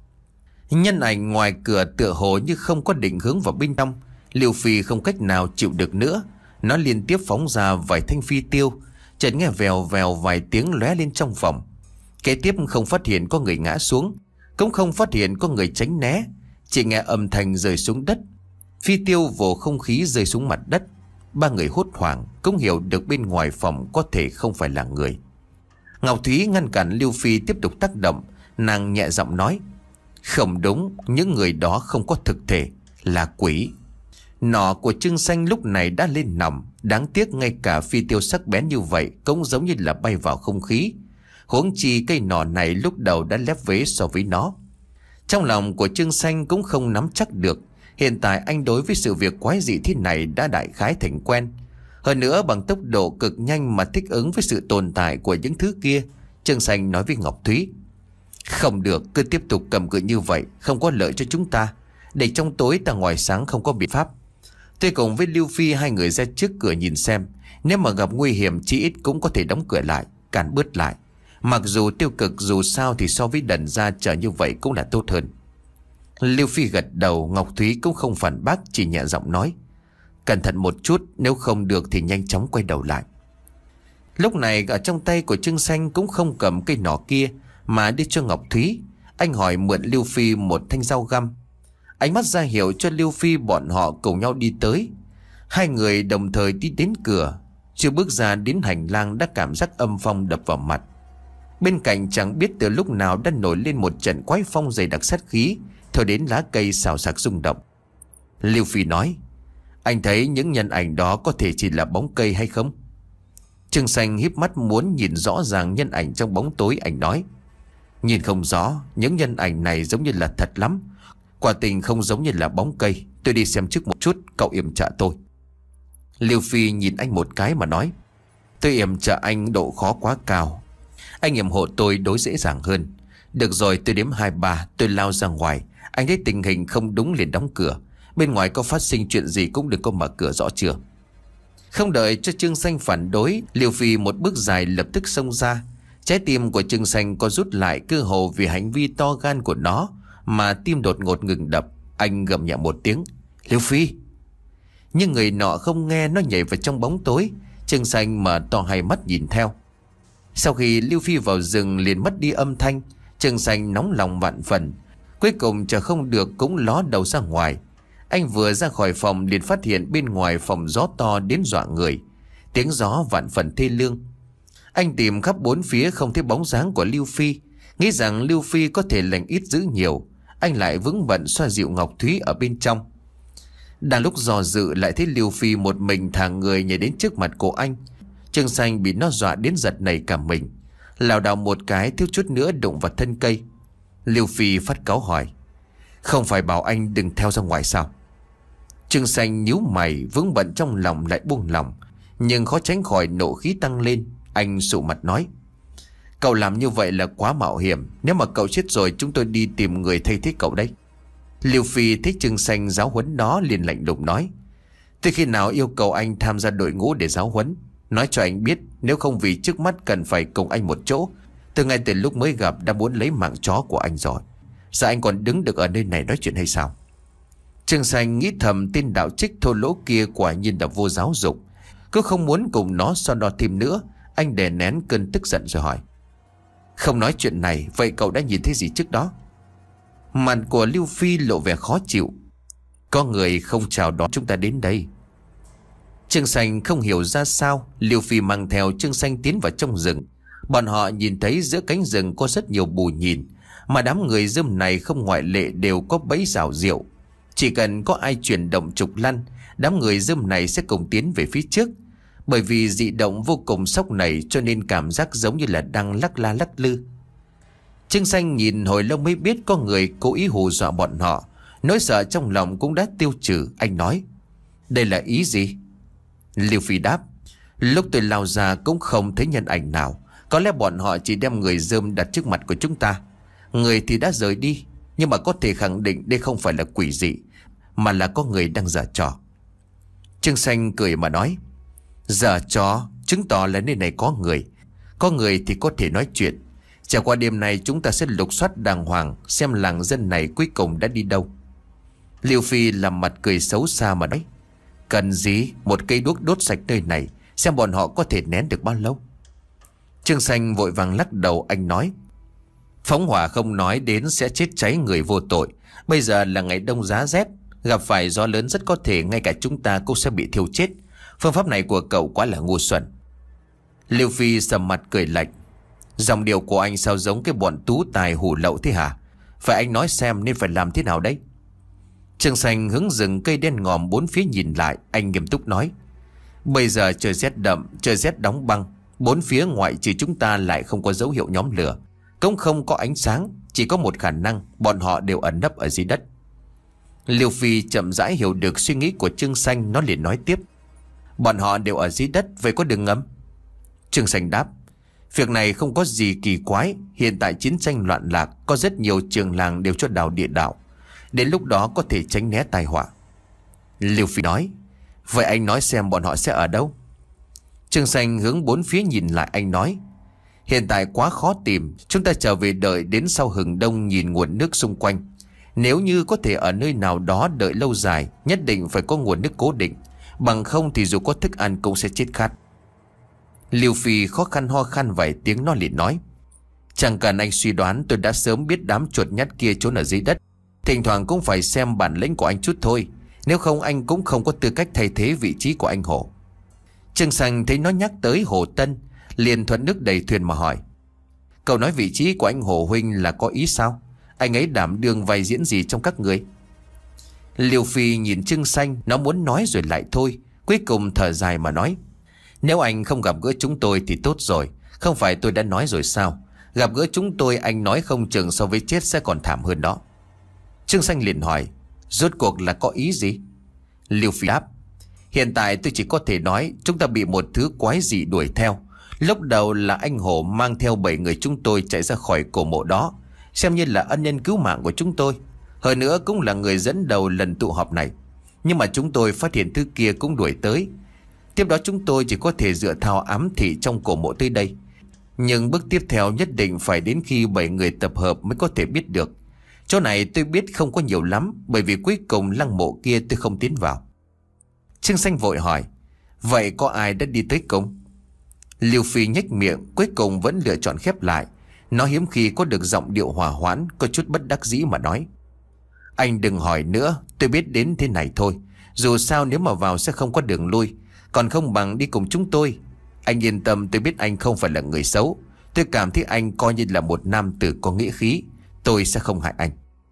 Nhân ảnh ngoài cửa tựa hồ như không có định hướng vào bên trong. Liêu Phi không cách nào chịu được nữa, nó liên tiếp phóng ra vài thanh phi tiêu. Chợt nghe vèo vèo vài tiếng lóe lên trong phòng. Kế tiếp không phát hiện có người ngã xuống, cũng không phát hiện có người tránh né, chỉ nghe âm thanh rơi xuống đất. Phi tiêu vồ không khí rơi xuống mặt đất. Ba người hốt hoảng, cũng hiểu được bên ngoài phòng có thể không phải là người. Ngọc Thúy ngăn cản Liêu Phi tiếp tục tác động. Nàng nhẹ giọng nói: "Không đúng, những người đó không có thực thể, là quỷ." Nỏ của Trương Xanh lúc này đã lên nòng. Đáng tiếc ngay cả phi tiêu sắc bén như vậy cũng giống như là bay vào không khí. Huống chi cây nỏ này lúc đầu đã lép vế so với nó. Trong lòng của Trương Xanh cũng không nắm chắc được. Hiện tại anh đối với sự việc quái dị thế này đã đại khái thành quen. Hơn nữa bằng tốc độ cực nhanh mà thích ứng với sự tồn tại của những thứ kia, Trương Xanh nói với Ngọc Thúy: "Không được, cứ tiếp tục cầm cự như vậy không có lợi cho chúng ta. Để trong tối ta ngoài sáng không có biện pháp. Tôi cùng với Lưu Phi hai người ra trước cửa nhìn xem, nếu mà gặp nguy hiểm chí ít cũng có thể đóng cửa lại, cản bớt lại. Mặc dù tiêu cực dù sao thì so với đần ra chờ như vậy cũng là tốt hơn." Lưu Phi gật đầu. Ngọc Thúy cũng không phản bác, chỉ nhẹ giọng nói: "Cẩn thận một chút, nếu không được thì nhanh chóng quay đầu lại." Lúc này ở trong tay của Trương Xanh cũng không cầm cây nỏ kia, mà đưa cho Ngọc Thúy. Anh hỏi mượn Lưu Phi một thanh dao găm. Ánh mắt ra hiệu cho Lưu Phi bọn họ cùng nhau đi tới. Hai người đồng thời đi đến cửa. Chưa bước ra đến hành lang đã cảm giác âm phong đập vào mặt. Bên cạnh chẳng biết từ lúc nào đã nổi lên một trận quái phong dày đặc sát khí, thổi đến lá cây xào xạc rung động. Lưu Phi nói: "Anh thấy những nhân ảnh đó có thể chỉ là bóng cây hay không?" Trương Xanh híp mắt muốn nhìn rõ ràng nhân ảnh trong bóng tối. Anh nói: "Nhìn không rõ, những nhân ảnh này giống như là thật lắm. Quả tình không giống như là bóng cây. Tôi đi xem trước một chút, cậu yểm trợ tôi." Lưu Phi nhìn anh một cái mà nói: "Tôi yểm trợ anh độ khó quá cao. Anh yểm hộ tôi đối dễ dàng hơn. Được rồi, tôi đếm hai ba, tôi lao ra ngoài. Anh thấy tình hình không đúng liền đóng cửa. Bên ngoài có phát sinh chuyện gì cũng đừng có mở cửa, rõ chưa?" Không đợi cho Trương Xanh phản đối, Liêu Phi một bước dài lập tức xông ra. Trái tim của Trương Xanh có rút lại, cơ hồ vì hành vi to gan của nó mà tim đột ngột ngừng đập. Anh gầm nhẹ một tiếng: "Liêu Phi!" Nhưng người nọ không nghe, nó nhảy vào trong bóng tối. Trương Xanh mở to hai mắt nhìn theo. Sau khi Liêu Phi vào rừng liền mất đi âm thanh. Trương Xanh nóng lòng vạn phần, cuối cùng chờ không được cũng ló đầu ra ngoài. Anh vừa ra khỏi phòng liền phát hiện bên ngoài phòng gió to đến dọa người, tiếng gió vạn phần thê lương. Anh tìm khắp bốn phía không thấy bóng dáng của Lưu Phi, nghĩ rằng Lưu Phi có thể lành ít dữ nhiều. Anh lại vướng bận xoa dịu Ngọc Thúy ở bên trong. Đang lúc dò dự lại thấy Lưu Phi một mình thả người nhảy đến trước mặt của anh. Trương Xanh bị nó dọa đến giật nảy cả mình, lảo đảo một cái thiếu chút nữa đụng vào thân cây. Lưu Phi phát cáu hỏi: "Không phải bảo anh đừng theo ra ngoài sao?" Trương Xanh nhíu mày, vướng bận trong lòng lại buông lòng, nhưng khó tránh khỏi nộ khí tăng lên. Anh sụ mặt nói: "Cậu làm như vậy là quá mạo hiểm. Nếu mà cậu chết rồi chúng tôi đi tìm người thay thế cậu đấy." Lưu Phi thấy Trương Xanh giáo huấn đó liền lạnh lùng nói: "Từ khi nào yêu cầu anh tham gia đội ngũ để giáo huấn? Nói cho anh biết, nếu không vì trước mắt cần phải cùng anh một chỗ, từ ngay từ lúc mới gặp đã muốn lấy mạng chó của anh rồi. Sao anh còn đứng được ở nơi này nói chuyện hay sao?" Trương Xanh nghĩ thầm tên đạo trích thô lỗ kia quả nhiên là vô giáo dục, cứ không muốn cùng nó so đo thêm nữa. Anh đè nén cơn tức giận rồi hỏi: Không nói chuyện này, vậy cậu đã nhìn thấy gì trước đó? Mặt của Lưu Phi lộ vẻ khó chịu. Có người không chào đón chúng ta đến đây. Trương Xanh không hiểu ra sao Lưu Phi mang theo Trương Xanh tiến vào trong rừng. Bọn họ nhìn thấy giữa cánh rừng có rất nhiều bù nhìn, mà đám người dâm này không ngoại lệ đều có bẫy rào rượu. Chỉ cần có ai chuyển động trục lăn, đám người dâm này sẽ cùng tiến về phía trước. Bởi vì dị động vô cùng sốc nảy cho nên cảm giác giống như là đang lắc la lắc lư. Trương Xanh nhìn hồi lâu mới biết có người cố ý hù dọa bọn họ. Nỗi sợ trong lòng cũng đã tiêu trừ. Anh nói, đây là ý gì? Lưu Phi đáp, lúc tôi lao ra cũng không thấy nhân ảnh nào. Có lẽ bọn họ chỉ đem người dơm đặt trước mặt của chúng ta. Người thì đã rời đi, nhưng mà có thể khẳng định đây không phải là quỷ dị, mà là có người đang giở trò. Trương Xanh cười mà nói, giở trò chứng tỏ là nơi này có người. Có người thì có thể nói chuyện. Trải qua đêm này chúng ta sẽ lục soát đàng hoàng, xem làng dân này cuối cùng đã đi đâu. Lưu Phi làm mặt cười xấu xa mà nói, cần gì, một cây đuốc đốt sạch nơi này, xem bọn họ có thể nén được bao lâu. Trương Xanh vội vàng lắc đầu. Anh nói, phóng hỏa không nói đến sẽ chết cháy người vô tội. Bây giờ là ngày đông giá rét, gặp phải gió lớn rất có thể ngay cả chúng ta cũng sẽ bị thiêu chết. Phương pháp này của cậu quá là ngu xuẩn. Lưu Phi sầm mặt cười lạnh, dòng điệu của anh sao giống cái bọn tú tài hủ lậu thế hả? Phải anh nói xem nên phải làm thế nào đấy? Trương Xanh hướng rừng cây đen ngòm bốn phía nhìn lại. Anh nghiêm túc nói, bây giờ trời rét đậm, trời rét đóng băng. Bốn phía ngoại trừ chúng ta lại không có dấu hiệu nhóm lửa, cũng không có ánh sáng. Chỉ có một khả năng, bọn họ đều ẩn nấp ở dưới đất. Lưu Phi chậm rãi hiểu được suy nghĩ của Trương Xanh. Nó liền nói tiếp, bọn họ đều ở dưới đất, vậy có đường ngầm? Trương Xanh đáp, việc này không có gì kỳ quái. Hiện tại chiến tranh loạn lạc, có rất nhiều trường làng đều cho đào địa đạo. Đến lúc đó có thể tránh né tai họa. Lưu Phi nói, vậy anh nói xem bọn họ sẽ ở đâu? Trương Xanh hướng bốn phía nhìn lại. Anh nói, hiện tại quá khó tìm, chúng ta trở về đợi đến sau hừng đông nhìn nguồn nước xung quanh. Nếu như có thể ở nơi nào đó đợi lâu dài, nhất định phải có nguồn nước cố định, bằng không thì dù có thức ăn cũng sẽ chết khát. Lưu Phi khó khăn ho khan vài tiếng. Nó liền nói, chẳng cần anh suy đoán, tôi đã sớm biết đám chuột nhắt kia trốn ở dưới đất. Thỉnh thoảng cũng phải xem bản lĩnh của anh chút thôi, nếu không anh cũng không có tư cách thay thế vị trí của anh Hổ. Trương Xanh thấy nó nhắc tới Hồ Tân, liền thuận nước đầy thuyền mà hỏi, cậu nói vị trí của anh Hồ huynh là có ý sao? Anh ấy đảm đương vai diễn gì trong các người? Lưu Phi nhìn Trương Xanh, nó muốn nói rồi lại thôi, cuối cùng thở dài mà nói, nếu anh không gặp gỡ chúng tôi thì tốt rồi. Không phải tôi đã nói rồi sao? Gặp gỡ chúng tôi anh nói không chừng so với chết sẽ còn thảm hơn đó. Trương Xanh liền hỏi, rốt cuộc là có ý gì? Lưu Phi đáp, hiện tại tôi chỉ có thể nói chúng ta bị một thứ quái dị đuổi theo. Lúc đầu là anh Hổ mang theo bảy người chúng tôi chạy ra khỏi cổ mộ đó, xem như là ân nhân cứu mạng của chúng tôi. Hơn nữa cũng là người dẫn đầu lần tụ họp này. Nhưng mà chúng tôi phát hiện thứ kia cũng đuổi tới. Tiếp đó chúng tôi chỉ có thể dựa theo ám thị trong cổ mộ tới đây. Nhưng bước tiếp theo nhất định phải đến khi bảy người tập hợp mới có thể biết được. Chỗ này tôi biết không có nhiều lắm, bởi vì cuối cùng lăng mộ kia tôi không tiến vào. Trương Xanh vội hỏi, vậy có ai đã đi tới cùng? Lưu Phi nhếch miệng, cuối cùng vẫn lựa chọn khép lại. Nó hiếm khi có được giọng điệu hòa hoãn, có chút bất đắc dĩ mà nói, anh đừng hỏi nữa, tôi biết đến thế này thôi. Dù sao nếu mà vào sẽ không có đường lui, còn không bằng đi cùng chúng tôi. Anh yên tâm, tôi biết anh không phải là người xấu. Tôi cảm thấy anh coi như là một nam tử có nghĩa khí. Tôi sẽ không hại anh.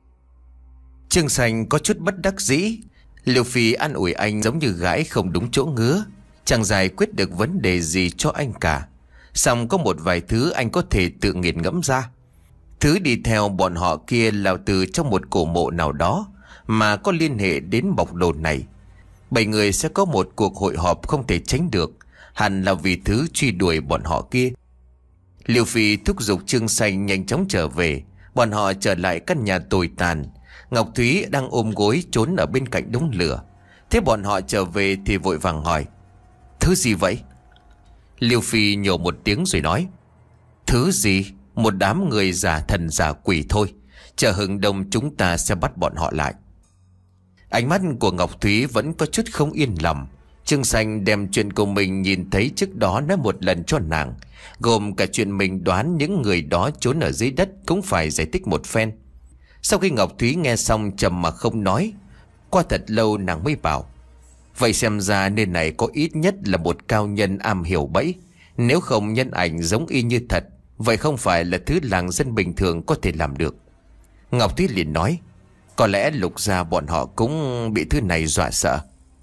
Trương Xanh có chút bất đắc dĩ. Lưu Phi an ủi anh giống như gái không đúng chỗ ngứa, chẳng giải quyết được vấn đề gì cho anh cả. Xong có một vài thứ anh có thể tự nghiền ngẫm ra. Thứ đi theo bọn họ kia là từ trong một cổ mộ nào đó mà có liên hệ đến bọc đồ này. Bảy người sẽ có một cuộc hội họp không thể tránh được, hẳn là vì thứ truy đuổi bọn họ kia. Lưu Phi thúc giục Trương Xanh nhanh chóng trở về. Bọn họ trở lại căn nhà tồi tàn. Ngọc Thúy đang ôm gối trốn ở bên cạnh đống lửa. Thế bọn họ trở về thì vội vàng hỏi, thứ gì vậy? Lưu Phi nhổ một tiếng rồi nói, thứ gì? Một đám người giả thần giả quỷ thôi. Chờ hừng đông chúng ta sẽ bắt bọn họ lại. Ánh mắt của Ngọc Thúy vẫn có chút không yên lòng. Trương Xanh đem chuyện của mình nhìn thấy trước đó nói một lần cho nàng, gồm cả chuyện mình đoán những người đó trốn ở dưới đất cũng phải giải thích một phen. Sau khi Ngọc Thúy nghe xong trầm mặc không nói. Qua thật lâu nàng mới bảo: vậy xem ra nơi này có ít nhất là một cao nhân am hiểu bẫy. Nếu không nhân ảnh giống y như thật, vậy không phải là thứ làng dân bình thường có thể làm được. Ngọc Thúy liền nói: có lẽ Lục gia bọn họ cũng bị thứ này dọa sợ.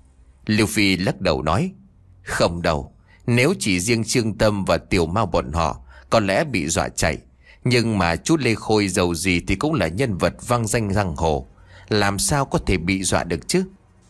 Lưu Phi lắc đầu nói: không đâu. Nếu chỉ riêng Trương Tâm và Tiểu Mao bọn họ có lẽ bị dọa chạy. Nhưng mà chú Lê Khôi dầu gì thì cũng là nhân vật vang danh giang hồ, làm sao có thể bị dọa được chứ.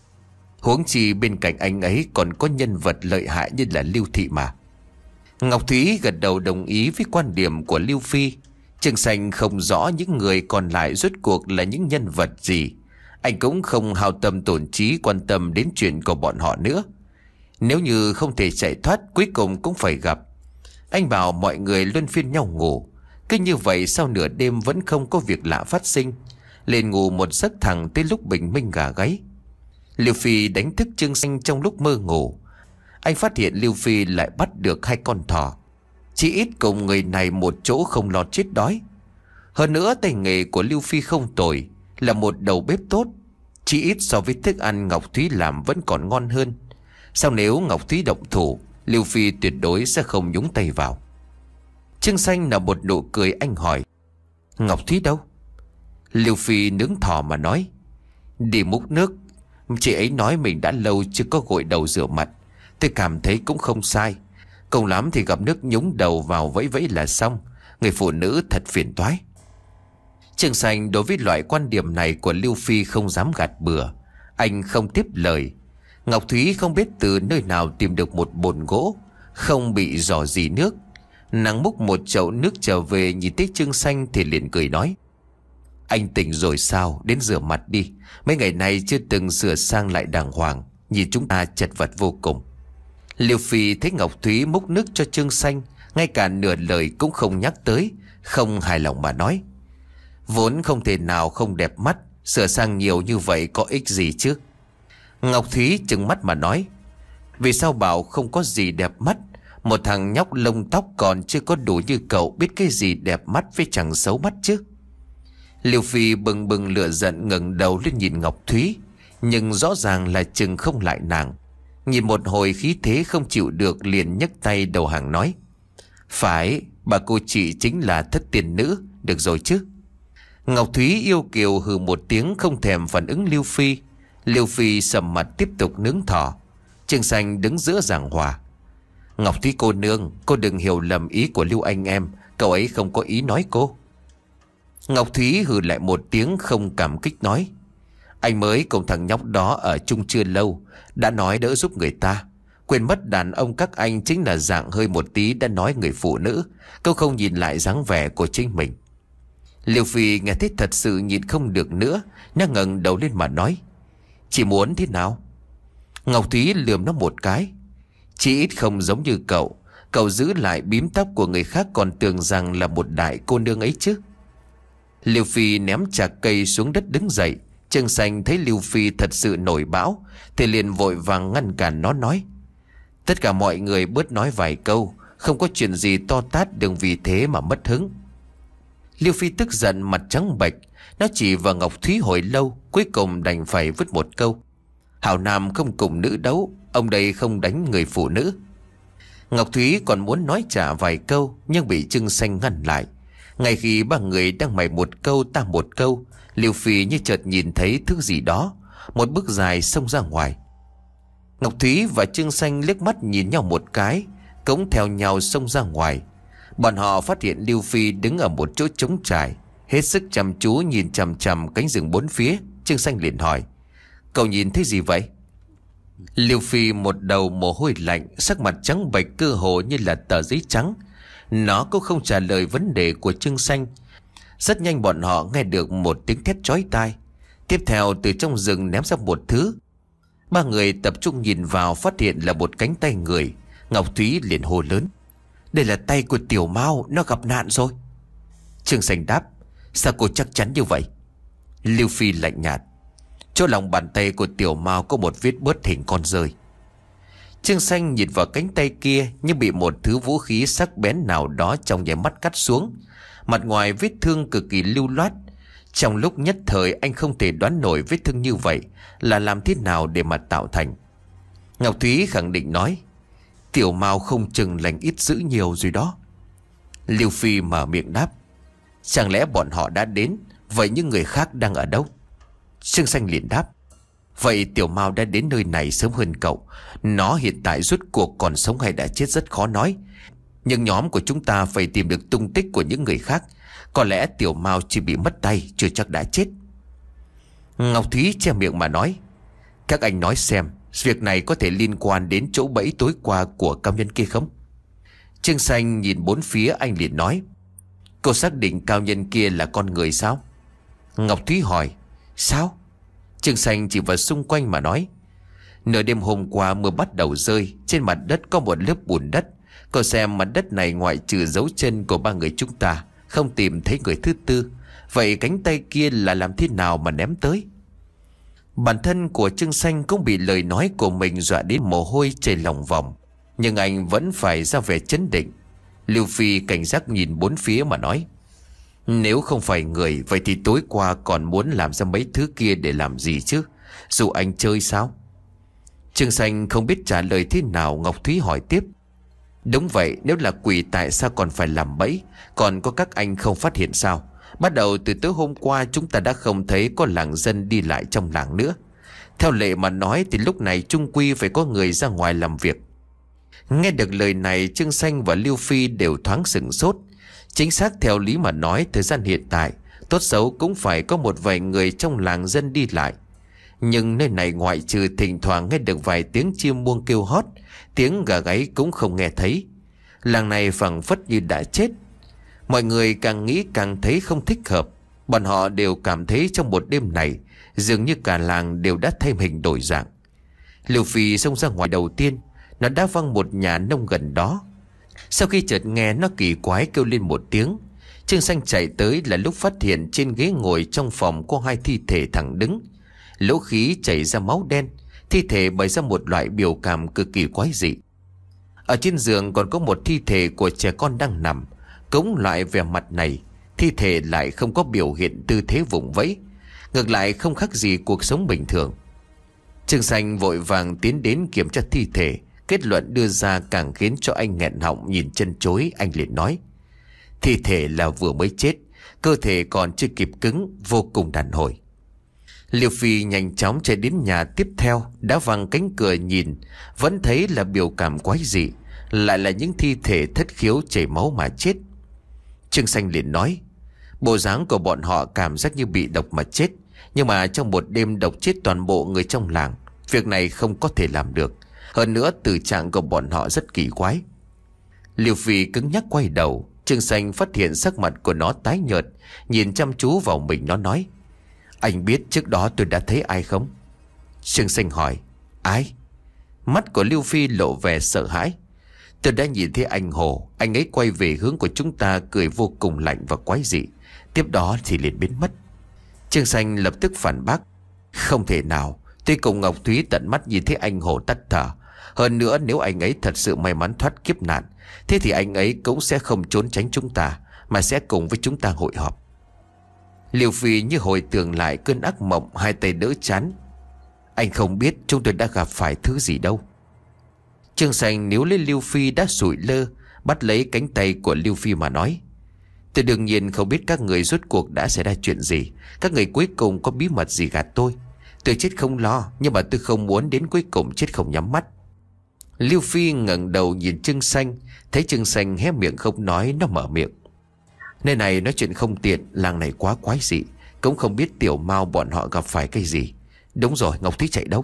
Huống chi bên cạnh anh ấy còn có nhân vật lợi hại như là Lưu Thị mà. Ngọc Thúy gật đầu đồng ý với quan điểm của Lưu Phi. Trương Xanh không rõ những người còn lại rốt cuộc là những nhân vật gì. Anh cũng không hao tâm tổn trí quan tâm đến chuyện của bọn họ nữa. Nếu như không thể chạy thoát, cuối cùng cũng phải gặp. Anh bảo mọi người luân phiên nhau ngủ. Cứ như vậy sau nửa đêm vẫn không có việc lạ phát sinh. Lên ngủ một giấc thẳng tới lúc bình minh gà gáy. Lưu Phi đánh thức Trương Xanh trong lúc mơ ngủ. Anh phát hiện Lưu Phi lại bắt được hai con thỏ. Chỉ ít cùng người này một chỗ không lo chết đói. Hơn nữa tay nghề của Lưu Phi không tồi, là một đầu bếp tốt. Chỉ ít so với thức ăn Ngọc Thúy làm vẫn còn ngon hơn. Sau nếu Ngọc Thúy động thủ, Lưu Phi tuyệt đối sẽ không nhúng tay vào. Trương Xanh là một nụ cười, anh hỏi: Ngọc Thúy đâu? Lưu Phi nướng thỏ mà nói: đi múc nước. Chị ấy nói mình đã lâu chưa có gội đầu rửa mặt. Tôi cảm thấy cũng không sai. Cùng lắm thì gặp nước nhúng đầu vào vẫy vẫy là xong. Người phụ nữ thật phiền toái. Trương Xanh đối với loại quan điểm này của Lưu Phi không dám gạt bừa. Anh không tiếp lời. Ngọc Thúy không biết từ nơi nào tìm được một bồn gỗ, không bị rò rỉ nước. Nàng múc một chậu nước trở về, nhìn thấy Trương Xanh thì liền cười nói: anh tỉnh rồi sao? Đến rửa mặt đi. Mấy ngày nay chưa từng sửa sang lại đàng hoàng, nhìn chúng ta chật vật vô cùng. Lưu Phi thấy Ngọc Thúy múc nước cho Trương Xanh, ngay cả nửa lời cũng không nhắc tới, không hài lòng mà nói: vốn không thể nào không đẹp mắt, sửa sang nhiều như vậy có ích gì chứ? Ngọc Thúy trừng mắt mà nói: vì sao bảo không có gì đẹp mắt? Một thằng nhóc lông tóc còn chưa có đủ như cậu biết cái gì đẹp mắt với chẳng xấu mắt chứ. Lưu Phi bừng bừng lửa giận ngẩng đầu lên nhìn Ngọc Thúy, nhưng rõ ràng là chừng không lại nàng. Nhìn một hồi khí thế không chịu được, liền nhấc tay đầu hàng nói: phải, bà cô chị chính là thất tiền nữ, được rồi chứ. Ngọc Thúy yêu kiều hừ một tiếng, không thèm phản ứng Lưu Phi. Lưu Phi sầm mặt tiếp tục nướng thỏ. Trương Xanh đứng giữa giảng hòa: Ngọc Thúy cô nương, cô đừng hiểu lầm ý của Lưu anh em, cậu ấy không có ý nói cô. Ngọc Thúy hừ lại một tiếng không cảm kích nói: anh mới cùng thằng nhóc đó ở chung chưa lâu, đã nói đỡ giúp người ta. Quên mất đàn ông các anh chính là dạng hơi một tí đã nói người phụ nữ. Câu không nhìn lại dáng vẻ của chính mình. Lưu Phi nghe thấy thật sự nhìn không được nữa, nó ngẩng đầu lên mà nói: chị muốn thế nào? Ngọc Thúy lườm nó một cái: chỉ ít không giống như cậu. Cậu giữ lại bím tóc của người khác còn tưởng rằng là một đại cô nương ấy chứ. Lưu Phi ném chạc cây xuống đất đứng dậy. Trương Xanh thấy Lưu Phi thật sự nổi bão thì liền vội vàng ngăn cản nó, nói: tất cả mọi người bớt nói vài câu, không có chuyện gì to tát, đừng vì thế mà mất hứng. Lưu Phi tức giận mặt trắng bệch, nó chỉ vào Ngọc Thúy hồi lâu, cuối cùng đành phải vứt một câu: hảo nam không cùng nữ đấu, ông đây không đánh người phụ nữ. Ngọc Thúy còn muốn nói trả vài câu nhưng bị Trương Xanh ngăn lại. Ngay khi ba người đang mày một câu ta một câu, Lưu Phi như chợt nhìn thấy thứ gì đó, một bước dài xông ra ngoài. Ngọc Thúy và Trương Xanh liếc mắt nhìn nhau một cái, cũng theo nhau xông ra ngoài. Bọn họ phát hiện Lưu Phi đứng ở một chỗ trống trải, hết sức chăm chú nhìn chằm chằm cánh rừng bốn phía. Trương Xanh liền hỏi: cậu nhìn thấy gì vậy? Lưu Phi một đầu mồ hôi lạnh, sắc mặt trắng bệch cơ hồ như là tờ giấy trắng. Nó cũng không trả lời vấn đề của Trương Xanh. Rất nhanh bọn họ nghe được một tiếng thét chói tai. Tiếp theo từ trong rừng ném ra một thứ. Ba người tập trung nhìn vào, phát hiện là một cánh tay người. Ngọc Thúy liền hô lớn: đây là tay của Tiểu Mao, nó gặp nạn rồi. Trương Xanh đáp: sao cô chắc chắn như vậy? Lưu Phi lạnh nhạt: chỗ lòng bàn tay của Tiểu Mao có một vết bớt hình con rơi. Trương Xanh nhìn vào cánh tay kia như bị một thứ vũ khí sắc bén nào đó trong nháy mắt cắt xuống. Mặt ngoài vết thương cực kỳ lưu loát. Trong lúc nhất thời anh không thể đoán nổi vết thương như vậy là làm thế nào để mà tạo thành. Ngọc Thúy khẳng định nói: Tiểu Mao không chừng lành ít dữ nhiều rồi đó. Liêu Phi mở miệng đáp: Chẳng lẽ bọn họ đã đến? Vậy những người khác đang ở đâu? Trương Xanh liền đáp: Vậy Tiểu Mao đã đến nơi này sớm hơn cậu. Nó hiện tại rốt cuộc còn sống hay đã chết rất khó nói. Nhưng nhóm của chúng ta phải tìm được tung tích của những người khác. Có lẽ Tiểu Mao chỉ bị mất tay, chưa chắc đã chết. Ngọc Thúy che miệng mà nói: Các anh nói xem, việc này có thể liên quan đến chỗ bẫy tối qua của cao nhân kia không? Trương Xanh nhìn bốn phía, anh liền nói: Cô xác định cao nhân kia là con người sao? Ngọc Thúy hỏi: Sao? Trương Xanh chỉ vào xung quanh mà nói: Nửa đêm hôm qua mưa bắt đầu rơi. Trên mặt đất có một lớp bùn đất. Cô xem mặt đất này ngoại trừ dấu chân của ba người chúng ta, không tìm thấy người thứ tư. Vậy cánh tay kia là làm thế nào mà ném tới? Bản thân của Trương Xanh cũng bị lời nói của mình dọa đến mồ hôi chảy lòng vòng. Nhưng anh vẫn phải ra vẻ chấn định. Lưu Phi cảnh giác nhìn bốn phía mà nói: Nếu không phải người, vậy thì tối qua còn muốn làm ra mấy thứ kia để làm gì chứ? Dù anh chơi sao? Trương Xanh không biết trả lời thế nào. Ngọc Thúy hỏi tiếp: Đúng vậy, nếu là quỷ tại sao còn phải làm bẫy? Còn có các anh không phát hiện sao? Bắt đầu từ tối hôm qua chúng ta đã không thấy có làng dân đi lại trong làng nữa. Theo lệ mà nói thì lúc này chung quy phải có người ra ngoài làm việc. Nghe được lời này, Trương Xanh và Lưu Phi đều thoáng sửng sốt. Chính xác theo lý mà nói, thời gian hiện tại tốt xấu cũng phải có một vài người trong làng dân đi lại. Nhưng nơi này ngoại trừ thỉnh thoảng nghe được vài tiếng chim muông kêu hót, tiếng gà gáy cũng không nghe thấy. Làng này phảng phất như đã chết. Mọi người càng nghĩ càng thấy không thích hợp. Bọn họ đều cảm thấy trong một đêm này dường như cả làng đều đã thay hình đổi dạng. Liêu Phi xông ra ngoài đầu tiên. Nó đã văng một nhà nông gần đó. Sau khi chợt nghe nó kỳ quái kêu lên một tiếng, Trương Xanh chạy tới là lúc phát hiện trên ghế ngồi trong phòng có hai thi thể thẳng đứng. Lỗ khí chảy ra máu đen. Thi thể bày ra một loại biểu cảm cực kỳ quái dị. Ở trên giường còn có một thi thể của trẻ con đang nằm. Cũng loại vẻ mặt này, thi thể lại không có biểu hiện tư thế vùng vẫy, ngược lại không khác gì cuộc sống bình thường. Trương Xanh vội vàng tiến đến kiểm tra thi thể. Kết luận đưa ra càng khiến cho anh nghẹn họng nhìn chân chối. Anh liền nói: Thi thể là vừa mới chết, cơ thể còn chưa kịp cứng, vô cùng đàn hồi. Liêu Phi nhanh chóng chạy đến nhà tiếp theo, đã văng cánh cửa nhìn, vẫn thấy là biểu cảm quái dị, lại là những thi thể thất khiếu chảy máu mà chết. Trương Xanh liền nói: Bộ dáng của bọn họ cảm giác như bị độc mà chết. Nhưng mà trong một đêm độc chết toàn bộ người trong làng, việc này không có thể làm được. Hơn nữa tử trạng của bọn họ rất kỳ quái. Liêu Phi cứng nhắc quay đầu. Trương Xanh phát hiện sắc mặt của nó tái nhợt, nhìn chăm chú vào mình. Nó nói: Anh biết trước đó tôi đã thấy ai không? Trương Xanh hỏi: Ai? Mắt của Liêu Phi lộ vẻ sợ hãi. Tôi đã nhìn thấy anh Hồ. Anh ấy quay về hướng của chúng ta, cười vô cùng lạnh và quái dị. Tiếp đó thì liền biến mất. Trương Xanh lập tức phản bác: Không thể nào. Tôi cùng Ngọc Thúy tận mắt nhìn thấy anh Hồ tắt thở. Hơn nữa nếu anh ấy thật sự may mắn thoát kiếp nạn, thế thì anh ấy cũng sẽ không trốn tránh chúng ta, mà sẽ cùng với chúng ta hội họp. Liêu Phi như hồi tưởng lại cơn ác mộng, hai tay đỡ trán. Anh không biết chúng tôi đã gặp phải thứ gì đâu. Trương Xanh níu lên Liêu Phi đã sủi lơ, bắt lấy cánh tay của Liêu Phi mà nói: Tôi đương nhiên không biết các người rốt cuộc đã xảy ra chuyện gì. Các người cuối cùng có bí mật gì gạt tôi. Tôi chết không lo, nhưng mà tôi không muốn đến cuối cùng chết không nhắm mắt. Liêu Phi ngẩng đầu nhìn Trương Xanh. Thấy Trương Xanh hé miệng không nói, nó mở miệng: Nơi này nói chuyện không tiện, làng này quá quái dị, cũng không biết Tiểu Mao bọn họ gặp phải cái gì. Đúng rồi, Ngọc Thúy chạy đâu?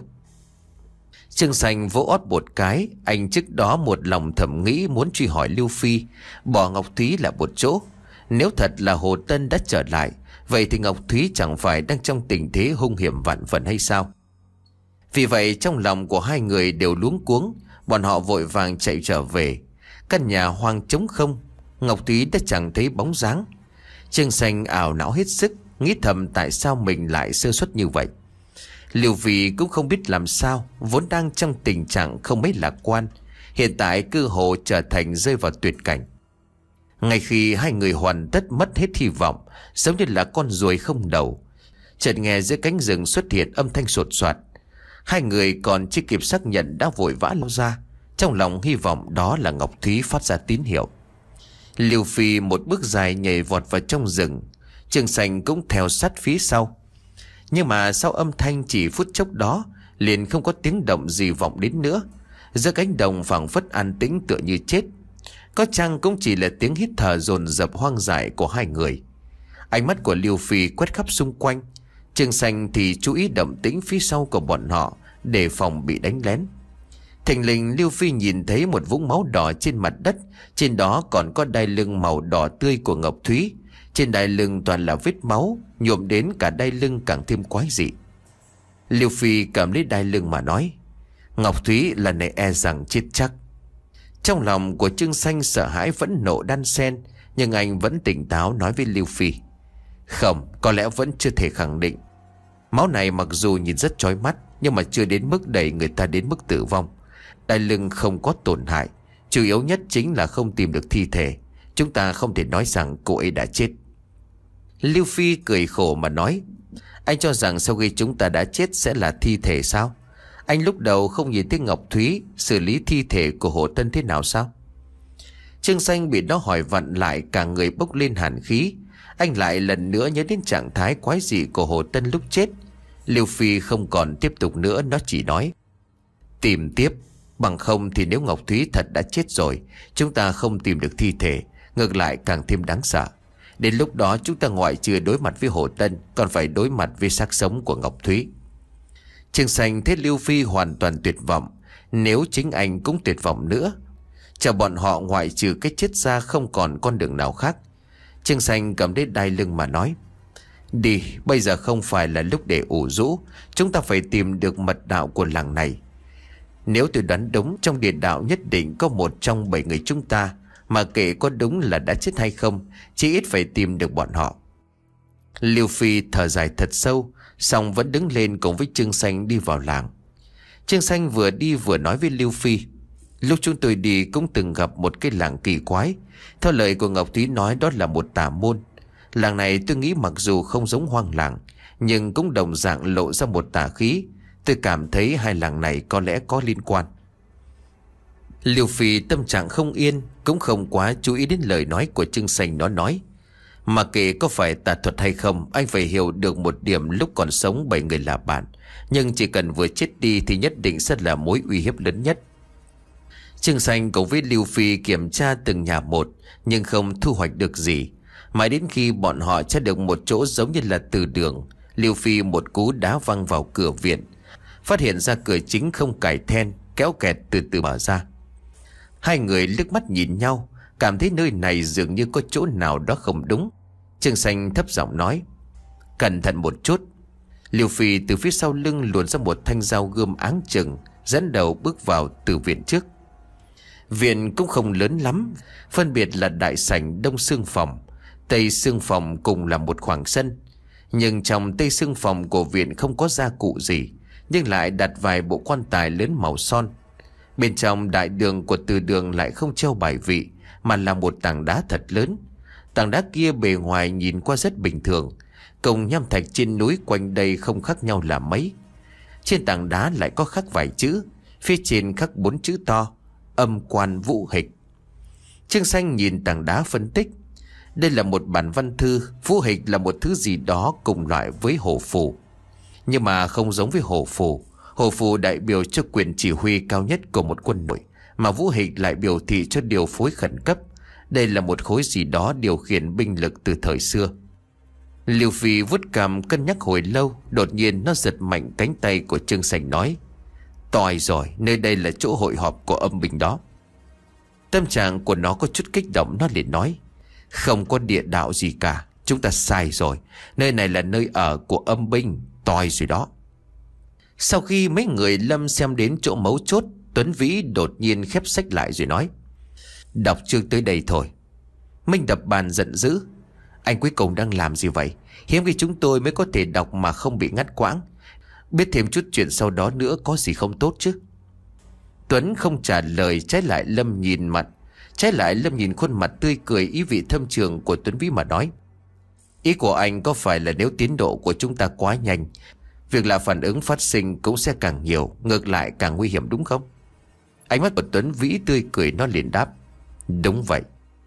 Trương Xanh vỗ ót một cái. Anh trước đó một lòng thầm nghĩ muốn truy hỏi Liêu Phi, bỏ Ngọc Thúy là một chỗ. Nếu thật là Hồ Tân đã trở lại, vậy thì Ngọc Thúy chẳng phải đang trong tình thế hung hiểm vạn phần hay sao? Vì vậy trong lòng của hai người đều luống cuống. Bọn họ vội vàng chạy trở về. Căn nhà hoang trống không, Ngọc Thúy đã chẳng thấy bóng dáng. Trương Xanh ảo não hết sức, nghĩ thầm tại sao mình lại sơ suất như vậy. Liêu Phi cũng không biết làm sao, vốn đang trong tình trạng không mấy lạc quan, hiện tại cơ hồ trở thành rơi vào tuyệt cảnh. Ngay khi hai người hoàn tất mất hết hy vọng, giống như là con ruồi không đầu, chợt nghe giữa cánh rừng xuất hiện âm thanh sột soạt. Hai người còn chưa kịp xác nhận đã vội vã lao ra, trong lòng hy vọng đó là Ngọc Thúy phát ra tín hiệu. Liêu Phi một bước dài nhảy vọt vào trong rừng, Trương Sành cũng theo sát phía sau. Nhưng mà sau âm thanh chỉ phút chốc đó, liền không có tiếng động gì vọng đến nữa. Giữa cánh đồng phảng phất an tĩnh tựa như chết, có chăng cũng chỉ là tiếng hít thở dồn dập hoang dại của hai người. Ánh mắt của Liêu Phi quét khắp xung quanh, Trương Sành thì chú ý động tĩnh phía sau của bọn họ, đề phòng bị đánh lén. Thình lình Liêu Phi nhìn thấy một vũng máu đỏ trên mặt đất, trên đó còn có đai lưng màu đỏ tươi của Ngọc Thúy. Trên đai lưng toàn là vết máu, nhuộm đến cả đai lưng càng thêm quái dị. Liêu Phi cầm lấy đai lưng mà nói, Ngọc Thúy lần này e rằng chết chắc. Trong lòng của Trương Sành sợ hãi vẫn nộ đan xen, nhưng anh vẫn tỉnh táo nói với Liêu Phi, không, có lẽ vẫn chưa thể khẳng định. Máu này mặc dù nhìn rất chói mắt, nhưng mà chưa đến mức đẩy người ta đến mức tử vong. Đai lưng không có tổn hại, chủ yếu nhất chính là không tìm được thi thể. Chúng ta không thể nói rằng cô ấy đã chết. Liêu Phi cười khổ mà nói, anh cho rằng sau khi chúng ta đã chết sẽ là thi thể sao? Anh lúc đầu không nhìn thấy Ngọc Thúy xử lý thi thể của Hồ Tân thế nào sao? Trương Sành bị nó hỏi vặn lại, cả người bốc lên hàn khí. Anh lại lần nữa nhớ đến trạng thái quái dị của Hồ Tân lúc chết. Liêu Phi không còn tiếp tục nữa, nó chỉ nói, tìm tiếp, bằng không thì nếu Ngọc Thúy thật đã chết rồi, chúng ta không tìm được thi thể, ngược lại càng thêm đáng sợ. Đến lúc đó chúng ta ngoại trừ đối mặt với Hồ Tân, còn phải đối mặt với xác sống của Ngọc Thúy. Trương Sành thấy Liêu Phi hoàn toàn tuyệt vọng, nếu chính anh cũng tuyệt vọng nữa, chờ bọn họ ngoại trừ cái chết ra không còn con đường nào khác. Trương Sành cầm đến đai lưng mà nói, đi, bây giờ không phải là lúc để ủ rũ, chúng ta phải tìm được mật đạo của làng này. Nếu tôi đoán đúng, trong địa đạo nhất định có một trong bảy người chúng ta, mà kể có đúng là đã chết hay không, chỉ ít phải tìm được bọn họ. Liêu Phi thở dài thật sâu, xong vẫn đứng lên cùng với Trương Sành đi vào làng. Trương Sành vừa đi vừa nói với Liêu Phi, lúc chúng tôi đi cũng từng gặp một cái làng kỳ quái. Theo lời của Ngọc Thúy nói, đó là một tà môn. Làng này tôi nghĩ mặc dù không giống hoang làng, nhưng cũng đồng dạng lộ ra một tà khí. Tôi cảm thấy hai làng này có lẽ có liên quan. Liêu Phi tâm trạng không yên, cũng không quá chú ý đến lời nói của Trương Sành. Nó nói, mà kể có phải tà thuật hay không, anh phải hiểu được một điểm, lúc còn sống bảy người là bạn, nhưng chỉ cần vừa chết đi thì nhất định sẽ là mối uy hiếp lớn nhất. Trương Sành cùng với Liêu Phi kiểm tra từng nhà một, nhưng không thu hoạch được gì. Mãi đến khi bọn họ tra được một chỗ giống như là từ đường, Liêu Phi một cú đá văng vào cửa viện, phát hiện ra cửa chính không cài then, kéo kẹt từ từ mở ra. Hai người liếc mắt nhìn nhau, cảm thấy nơi này dường như có chỗ nào đó không đúng. Trương Sành thấp giọng nói, cẩn thận một chút. Liêu Phi từ phía sau lưng luồn ra một thanh dao gươm áng chừng, dẫn đầu bước vào từ viện trước. Viện cũng không lớn lắm, phân biệt là đại sảnh, đông xương phòng, tây xương phòng cùng là một khoảng sân. Nhưng trong tây xương phòng của viện không có gia cụ gì, nhưng lại đặt vài bộ quan tài lớn màu son. Bên trong đại đường của từ đường lại không treo bài vị, mà là một tảng đá thật lớn. Tảng đá kia bề ngoài nhìn qua rất bình thường, cùng nham thạch trên núi quanh đây không khác nhau là mấy. Trên tảng đá lại có khắc vài chữ, phía trên khắc bốn chữ to, âm quan vũ hịch. Trương Sành nhìn tảng đá phân tích, đây là một bản văn thư. Vũ hịch là một thứ gì đó cùng loại với hổ phù, nhưng mà không giống với hổ phù. Hổ phù đại biểu cho quyền chỉ huy cao nhất của một quân đội, mà vũ hịch lại biểu thị cho điều phối khẩn cấp. Đây là một khối gì đó điều khiển binh lực từ thời xưa. Liêu Phi vuốt cằm cân nhắc hồi lâu, đột nhiên nó giật mạnh cánh tay của Trương Sành nói, toi rồi, nơi đây là chỗ hội họp của âm binh đó. Tâm trạng của nó có chút kích động, nó liền nói, không có địa đạo gì cả, chúng ta sai rồi, nơi này là nơi ở của âm binh, toi rồi đó. Sau khi mấy người Lâm xem đến chỗ mấu chốt, Tuấn Vĩ đột nhiên khép sách lại rồi nói, đọc chương tới đây thôi. Minh đập bàn giận dữ, anh cuối cùng đang làm gì vậy? Hiếm khi chúng tôi mới có thể đọc mà không bị ngắt quãng. Biết thêm chút chuyện sau đó nữa có gì không tốt chứ? Tuấn không trả lời, trái lại Lâm nhìn mặt Trái lại Lâm nhìn khuôn mặt tươi cười ý vị thâm trường của Tuấn Vĩ mà nói: Ý của anh có phải là nếu tiến độ của chúng ta quá nhanh, việc là phản ứng phát sinh cũng sẽ càng nhiều, ngược lại càng nguy hiểm đúng không? Ánh mắt của Tuấn Vĩ tươi cười, nó liền đáp: Đúng vậy.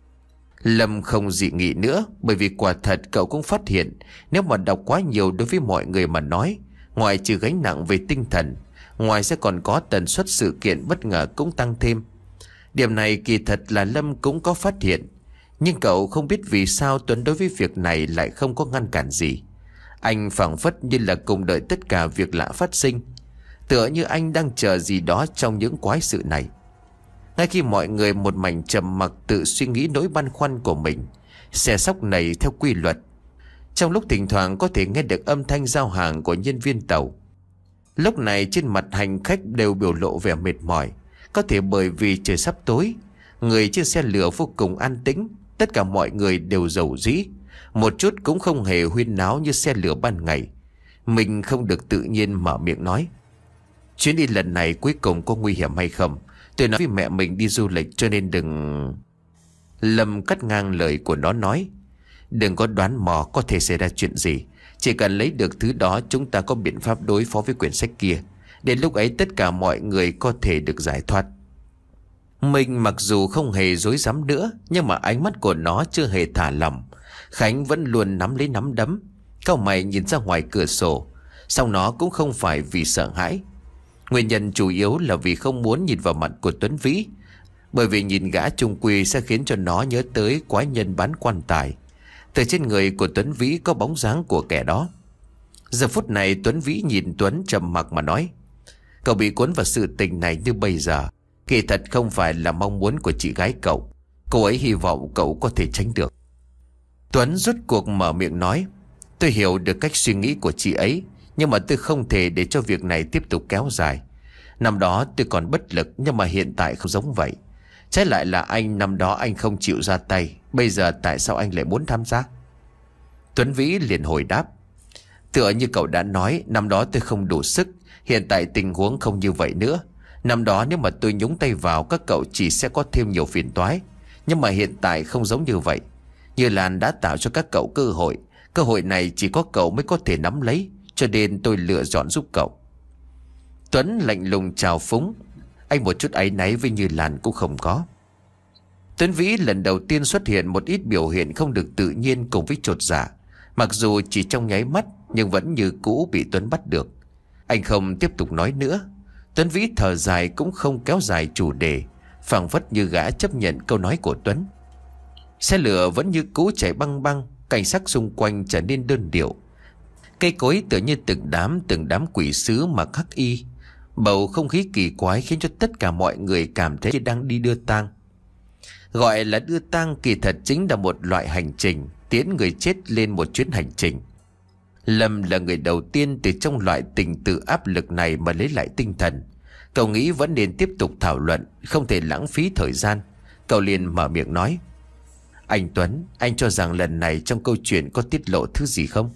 Lâm không dị nghị nữa, bởi vì quả thật cậu cũng phát hiện nếu mà đọc quá nhiều đối với mọi người mà nói, ngoài trừ gánh nặng về tinh thần, ngoài sẽ còn có tần suất sự kiện bất ngờ cũng tăng thêm. Điểm này kỳ thật là Lâm cũng có phát hiện, nhưng cậu không biết vì sao Tuấn đối với việc này lại không có ngăn cản gì. Anh phảng phất như là cùng đợi tất cả việc lạ phát sinh, tựa như anh đang chờ gì đó trong những quái sự này. Ngay khi mọi người một mảnh trầm mặc tự suy nghĩ nỗi băn khoăn của mình, xe sóc này theo quy luật, trong lúc thỉnh thoảng có thể nghe được âm thanh giao hàng của nhân viên tàu. Lúc này trên mặt hành khách đều biểu lộ vẻ mệt mỏi, có thể bởi vì trời sắp tối. Người trên xe lửa vô cùng an tĩnh, tất cả mọi người đều rầu rĩ, một chút cũng không hề huyên náo như xe lửa ban ngày. Mình không được tự nhiên mở miệng nói: Chuyến đi lần này cuối cùng có nguy hiểm hay không? Tôi nói với mẹ mình đi du lịch cho nên đừng... Lâm cắt ngang lời của nó nói: Đừng có đoán mò có thể xảy ra chuyện gì. Chỉ cần lấy được thứ đó, chúng ta có biện pháp đối phó với quyển sách kia. Đến lúc ấy tất cả mọi người có thể được giải thoát. Mình mặc dù không hề dối dám nữa, nhưng mà ánh mắt của nó chưa hề thả lỏng. Khánh vẫn luôn nắm lấy nắm đấm, cau mày nhìn ra ngoài cửa sổ. Xong nó cũng không phải vì sợ hãi. Nguyên nhân chủ yếu là vì không muốn nhìn vào mặt của Tuấn Vĩ, bởi vì nhìn gã trung quy sẽ khiến cho nó nhớ tới quái nhân bán quan tài. Từ trên người của Tuấn Vĩ có bóng dáng của kẻ đó. Giờ phút này Tuấn Vĩ nhìn Tuấn trầm mặc mà nói: Cậu bị cuốn vào sự tình này như bây giờ, kỳ thật không phải là mong muốn của chị gái cậu. Cô ấy hy vọng cậu có thể tránh được. Tuấn rút cuộc mở miệng nói: Tôi hiểu được cách suy nghĩ của chị ấy, nhưng mà tôi không thể để cho việc này tiếp tục kéo dài. Năm đó tôi còn bất lực, nhưng mà hiện tại không giống vậy. Trái lại là anh, năm đó anh không chịu ra tay, bây giờ tại sao anh lại muốn tham gia? Tuấn Vĩ liền hồi đáp: Tựa như cậu đã nói, năm đó tôi không đủ sức. Hiện tại tình huống không như vậy nữa. Năm đó nếu mà tôi nhúng tay vào, các cậu chỉ sẽ có thêm nhiều phiền toái. Nhưng mà hiện tại không giống như vậy. Như Lan đã tạo cho các cậu cơ hội. Cơ hội này chỉ có cậu mới có thể nắm lấy, cho nên tôi lựa chọn giúp cậu. Tuấn lạnh lùng chào phúng. Anh một chút áy náy với Như Lan cũng không có. Tuấn Vĩ lần đầu tiên xuất hiện một ít biểu hiện không được tự nhiên cùng với chột dạ. Mặc dù chỉ trong nháy mắt, nhưng vẫn như cũ bị Tuấn bắt được. Anh không tiếp tục nói nữa. Tuấn Vĩ thở dài cũng không kéo dài chủ đề, phảng phất như gã chấp nhận câu nói của Tuấn. Xe lửa vẫn như cũ chạy băng băng, cảnh sắc xung quanh trở nên đơn điệu. Cây cối tựa như từng đám từng đám quỷ sứ mặc hắc y. Bầu không khí kỳ quái khiến cho tất cả mọi người cảm thấy như đang đi đưa tang. Gọi là đưa tang kỳ thật chính là một loại hành trình, tiễn người chết lên một chuyến hành trình. Lâm là người đầu tiên từ trong loại tình tự áp lực này mà lấy lại tinh thần. Cậu nghĩ vẫn nên tiếp tục thảo luận, không thể lãng phí thời gian. Cậu liền mở miệng nói: Anh Tuấn, anh cho rằng lần này trong câu chuyện có tiết lộ thứ gì không?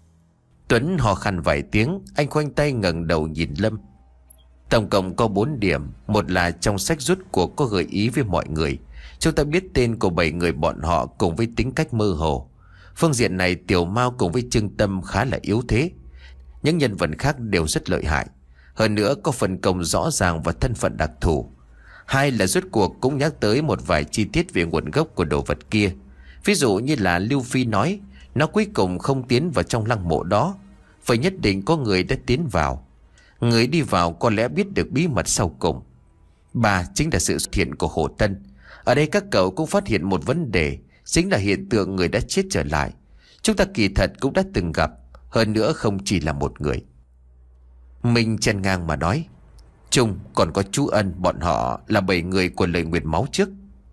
Tuấn hò khăn vài tiếng, anh khoanh tay ngẩng đầu nhìn Lâm. Tổng cộng có bốn điểm. Một là trong sách rút cuộc có gợi ý với mọi người. Chúng ta biết tên của bảy người bọn họ cùng với tính cách mơ hồ. Phương diện này Tiểu Mao cùng với Trương Tâm khá là yếu thế. Những nhân vật khác đều rất lợi hại. Hơn nữa có phần công rõ ràng và thân phận đặc thù. Hai là rốt cuộc cũng nhắc tới một vài chi tiết về nguồn gốc của đồ vật kia. Ví dụ như là Lưu Phi nói nó cuối cùng không tiến vào trong lăng mộ đó, phải nhất định có người đã tiến vào. Người đi vào có lẽ biết được bí mật sau cùng. Ba chính là sự xuất hiện của Hồ Tân. Ở đây các cậu cũng phát hiện một vấn đề, chính là hiện tượng người đã chết trở lại. Chúng ta kỳ thật cũng đã từng gặp, hơn nữa không chỉ là một người. Mình chen ngang mà nói: Trung còn có chú Ân, bọn họ là bảy người của lời nguyền máu trước.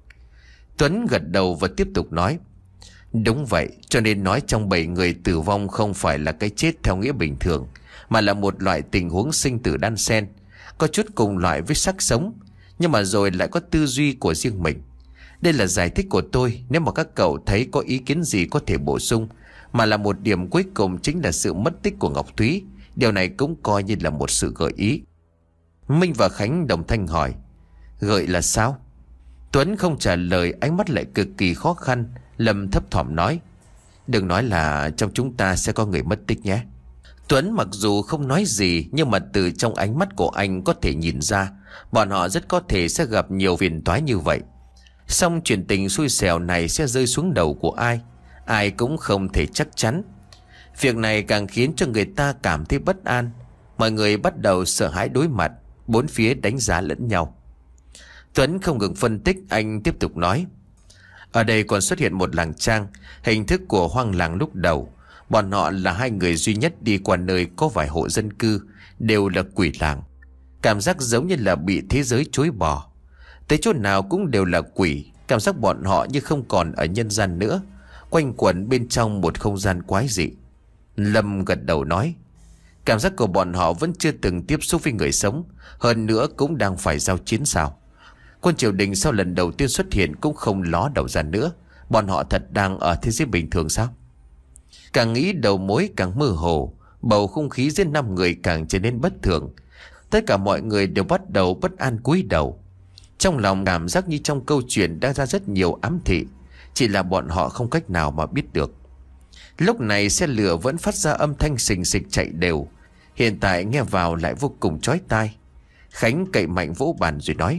Tuấn gật đầu và tiếp tục nói: Đúng vậy, cho nên nói trong bảy người tử vong không phải là cái chết theo nghĩa bình thường, mà là một loại tình huống sinh tử đan xen, có chút cùng loại với xác sống, nhưng mà rồi lại có tư duy của riêng mình. Đây là giải thích của tôi, nếu mà các cậu thấy có ý kiến gì có thể bổ sung, mà là một điểm cuối cùng chính là sự mất tích của Ngọc Thúy, Điều này cũng coi như là một sự gợi ý. Minh và Khánh đồng thanh hỏi: Gợi là sao? Tuấn không trả lời, ánh mắt lại cực kỳ khó khăn. Lâm thấp thỏm nói: Đừng nói là trong chúng ta sẽ có người mất tích nhé. Tuấn mặc dù không nói gì, nhưng mà từ trong ánh mắt của anh có thể nhìn ra bọn họ rất có thể sẽ gặp nhiều phiền toái như vậy. Song chuyện tình xui xẻo này sẽ rơi xuống đầu của ai, ai cũng không thể chắc chắn. Việc này càng khiến cho người ta cảm thấy bất an. Mọi người bắt đầu sợ hãi đối mặt, bốn phía đánh giá lẫn nhau. Tuấn không ngừng phân tích, anh tiếp tục nói: Ở đây còn xuất hiện một làng trang, hình thức của hoang làng lúc đầu. Bọn họ là hai người duy nhất đi qua nơi có vài hộ dân cư, đều là quỷ làng. Cảm giác giống như là bị thế giới chối bỏ. Tới chỗ nào cũng đều là quỷ. Cảm giác bọn họ như không còn ở nhân gian nữa, quanh quẩn bên trong một không gian quái dị. Lâm gật đầu nói: Cảm giác của bọn họ vẫn chưa từng tiếp xúc với người sống, hơn nữa cũng đang phải giao chiến sao. Quân triều đình sau lần đầu tiên xuất hiện cũng không ló đầu ra nữa. Bọn họ thật đang ở thế giới bình thường sao? Càng nghĩ đầu mối càng mơ hồ, bầu không khí giữa năm người càng trở nên bất thường. Tất cả mọi người đều bắt đầu bất an cúi đầu. Trong lòng cảm giác như trong câu chuyện đã ra rất nhiều ám thị, chỉ là bọn họ không cách nào mà biết được. Lúc này xe lửa vẫn phát ra âm thanh xình xịch chạy đều, hiện tại nghe vào lại vô cùng chói tai. Khánh cậy mạnh vỗ bàn rồi nói: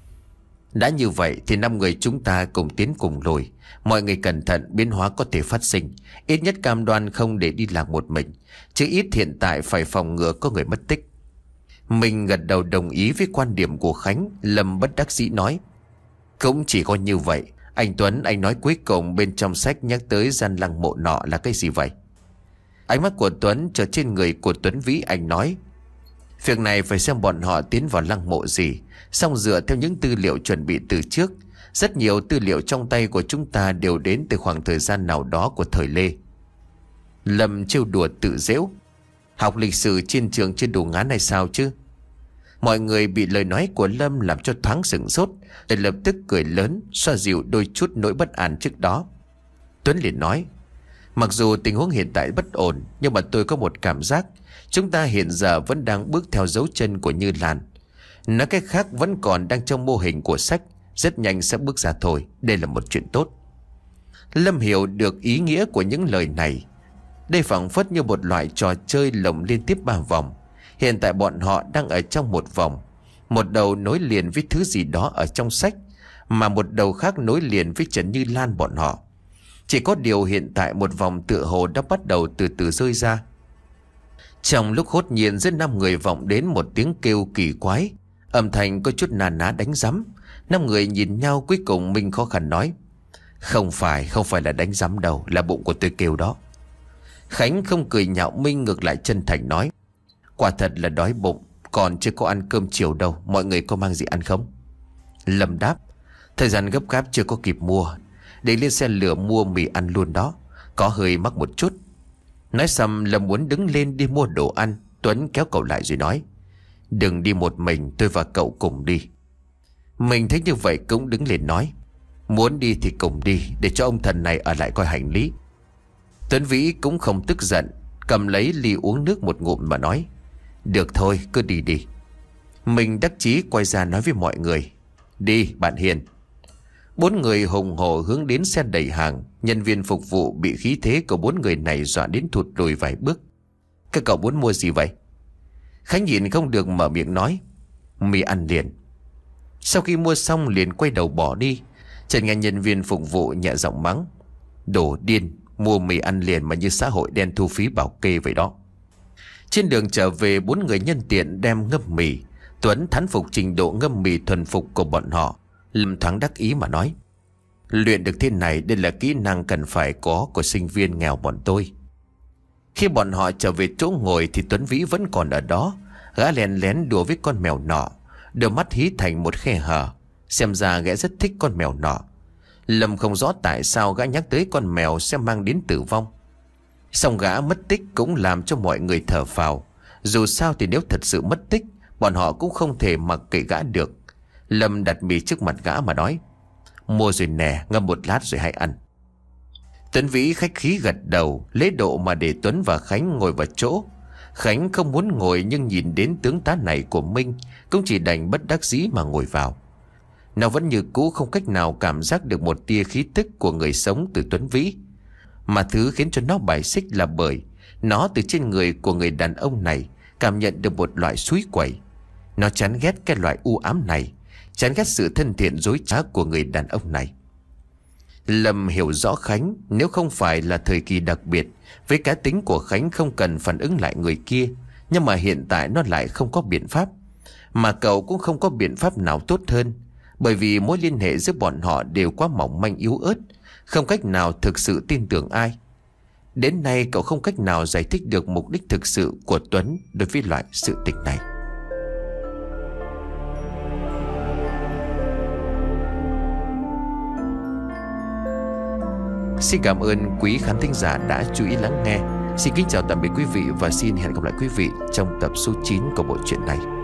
Đã như vậy thì năm người chúng ta cùng tiến cùng lùi. Mọi người cẩn thận, biến hóa có thể phát sinh. Ít nhất cam đoan không để đi lạc một mình, chứ ít hiện tại phải phòng ngừa có người mất tích. Mình gật đầu đồng ý với quan điểm của Khánh. Lâm bất đắc dĩ nói: Cũng chỉ có như vậy. Anh Tuấn, anh nói cuối cùng bên trong sách nhắc tới gian lăng mộ nọ là cái gì vậy? Ánh mắt của Tuấn trở trên người của Tuấn Vĩ, anh nói: Việc này phải xem bọn họ tiến vào lăng mộ gì. Xong dựa theo những tư liệu chuẩn bị từ trước, rất nhiều tư liệu trong tay của chúng ta đều đến từ khoảng thời gian nào đó của thời Lê. Lâm trêu đùa tự giễu: Học lịch sử trên trường chưa đủ ngán hay sao chứ? Mọi người bị lời nói của Lâm làm cho thoáng sửng sốt, rồi lập tức cười lớn, xoa dịu đôi chút nỗi bất an trước đó. Tuấn liền nói: Mặc dù tình huống hiện tại bất ổn, nhưng mà tôi có một cảm giác chúng ta hiện giờ vẫn đang bước theo dấu chân của Như Lan. Nói cách khác vẫn còn đang trong mô hình của sách, rất nhanh sẽ bước ra thôi. Đây là một chuyện tốt. Lâm hiểu được ý nghĩa của những lời này. Đây phảng phất như một loại trò chơi lồng liên tiếp ba vòng. Hiện tại bọn họ đang ở trong một vòng, một đầu nối liền với thứ gì đó ở trong sách, mà một đầu khác nối liền với Trần Như Lan bọn họ. Chỉ có điều hiện tại một vòng tựa hồ đã bắt đầu từ từ rơi ra. Trong lúc hốt nhiên, giữa năm người vọng đến một tiếng kêu kỳ quái, âm thanh có chút nà ná đánh rắm. Năm người nhìn nhau, cuối cùng Minh khó khăn nói: Không phải, không phải là đánh rắm đâu, là bụng của tôi kêu đó. Khánh không cười nhạo Minh, ngược lại chân thành nói: Quả thật là đói bụng, còn chưa có ăn cơm chiều đâu. Mọi người có mang gì ăn không? Lâm đáp: Thời gian gấp gáp chưa có kịp mua, để lên xe lửa mua mì ăn luôn đó, có hơi mắc một chút. Nói xong Lâm muốn đứng lên đi mua đồ ăn. Tuấn kéo cậu lại rồi nói: Đừng đi một mình, tôi và cậu cùng đi. Mình thấy như vậy cũng đứng lên nói: Muốn đi thì cùng đi, để cho ông thần này ở lại coi hành lý. Tuấn Vĩ cũng không tức giận, cầm lấy ly uống nước một ngụm mà nói: Được thôi, cứ đi đi. Mình đắc chí quay ra nói với mọi người: Đi bạn Hiền. Bốn người hùng hổ hướng đến xe đẩy hàng. Nhân viên phục vụ bị khí thế của bốn người này dọa đến thụt lùi vài bước. Các cậu muốn mua gì vậy? Khánh nhìn không được mở miệng nói: Mì ăn liền. Sau khi mua xong liền quay đầu bỏ đi. Trần nghe nhân viên phục vụ nhẹ giọng mắng: Đồ điên, mua mì ăn liền mà như xã hội đen thu phí bảo kê vậy đó. Trên đường trở về, bốn người nhân tiện đem ngâm mì. Tuấn thán phục trình độ ngâm mì thuần phục của bọn họ. Lâm thoáng đắc ý mà nói: Luyện được thế này, đây là kỹ năng cần phải có của sinh viên nghèo bọn tôi. Khi bọn họ trở về chỗ ngồi thì Tuấn Vĩ vẫn còn ở đó. Gã lén lén đùa với con mèo nọ, đôi mắt hí thành một khe hở. Xem ra gã rất thích con mèo nọ. Lâm không rõ tại sao gã nhắc tới con mèo sẽ mang đến tử vong. Song gã mất tích cũng làm cho mọi người thở phào. Dù sao thì nếu thật sự mất tích, bọn họ cũng không thể mặc kệ gã được. Lâm đặt mì trước mặt gã mà nói: Mua rồi nè, ngâm một lát rồi hãy ăn. Tuấn Vĩ khách khí gật đầu, lấy độ mà để Tuấn và Khánh ngồi vào chỗ. Khánh không muốn ngồi, nhưng nhìn đến tướng tá này của Minh cũng chỉ đành bất đắc dĩ mà ngồi vào. Nó vẫn như cũ không cách nào cảm giác được một tia khí tức của người sống từ Tuấn Vĩ. Mà thứ khiến cho nó bài xích là bởi nó từ trên người của người đàn ông này cảm nhận được một loại suối quẩy. Nó chán ghét cái loại u ám này, chán ghét sự thân thiện dối trá của người đàn ông này. Lâm hiểu rõ Khánh, nếu không phải là thời kỳ đặc biệt, với cá tính của Khánh không cần phản ứng lại người kia. Nhưng mà hiện tại nó lại không có biện pháp. Mà cậu cũng không có biện pháp nào tốt hơn, bởi vì mối liên hệ giữa bọn họ đều quá mỏng manh yếu ớt, không cách nào thực sự tin tưởng ai. Đến nay cậu không cách nào giải thích được mục đích thực sự của Tuấn đối với loại sự tình này. Xin cảm ơn quý khán thính giả đã chú ý lắng nghe. Xin kính chào tạm biệt quý vị và xin hẹn gặp lại quý vị trong tập số chín của bộ truyện này.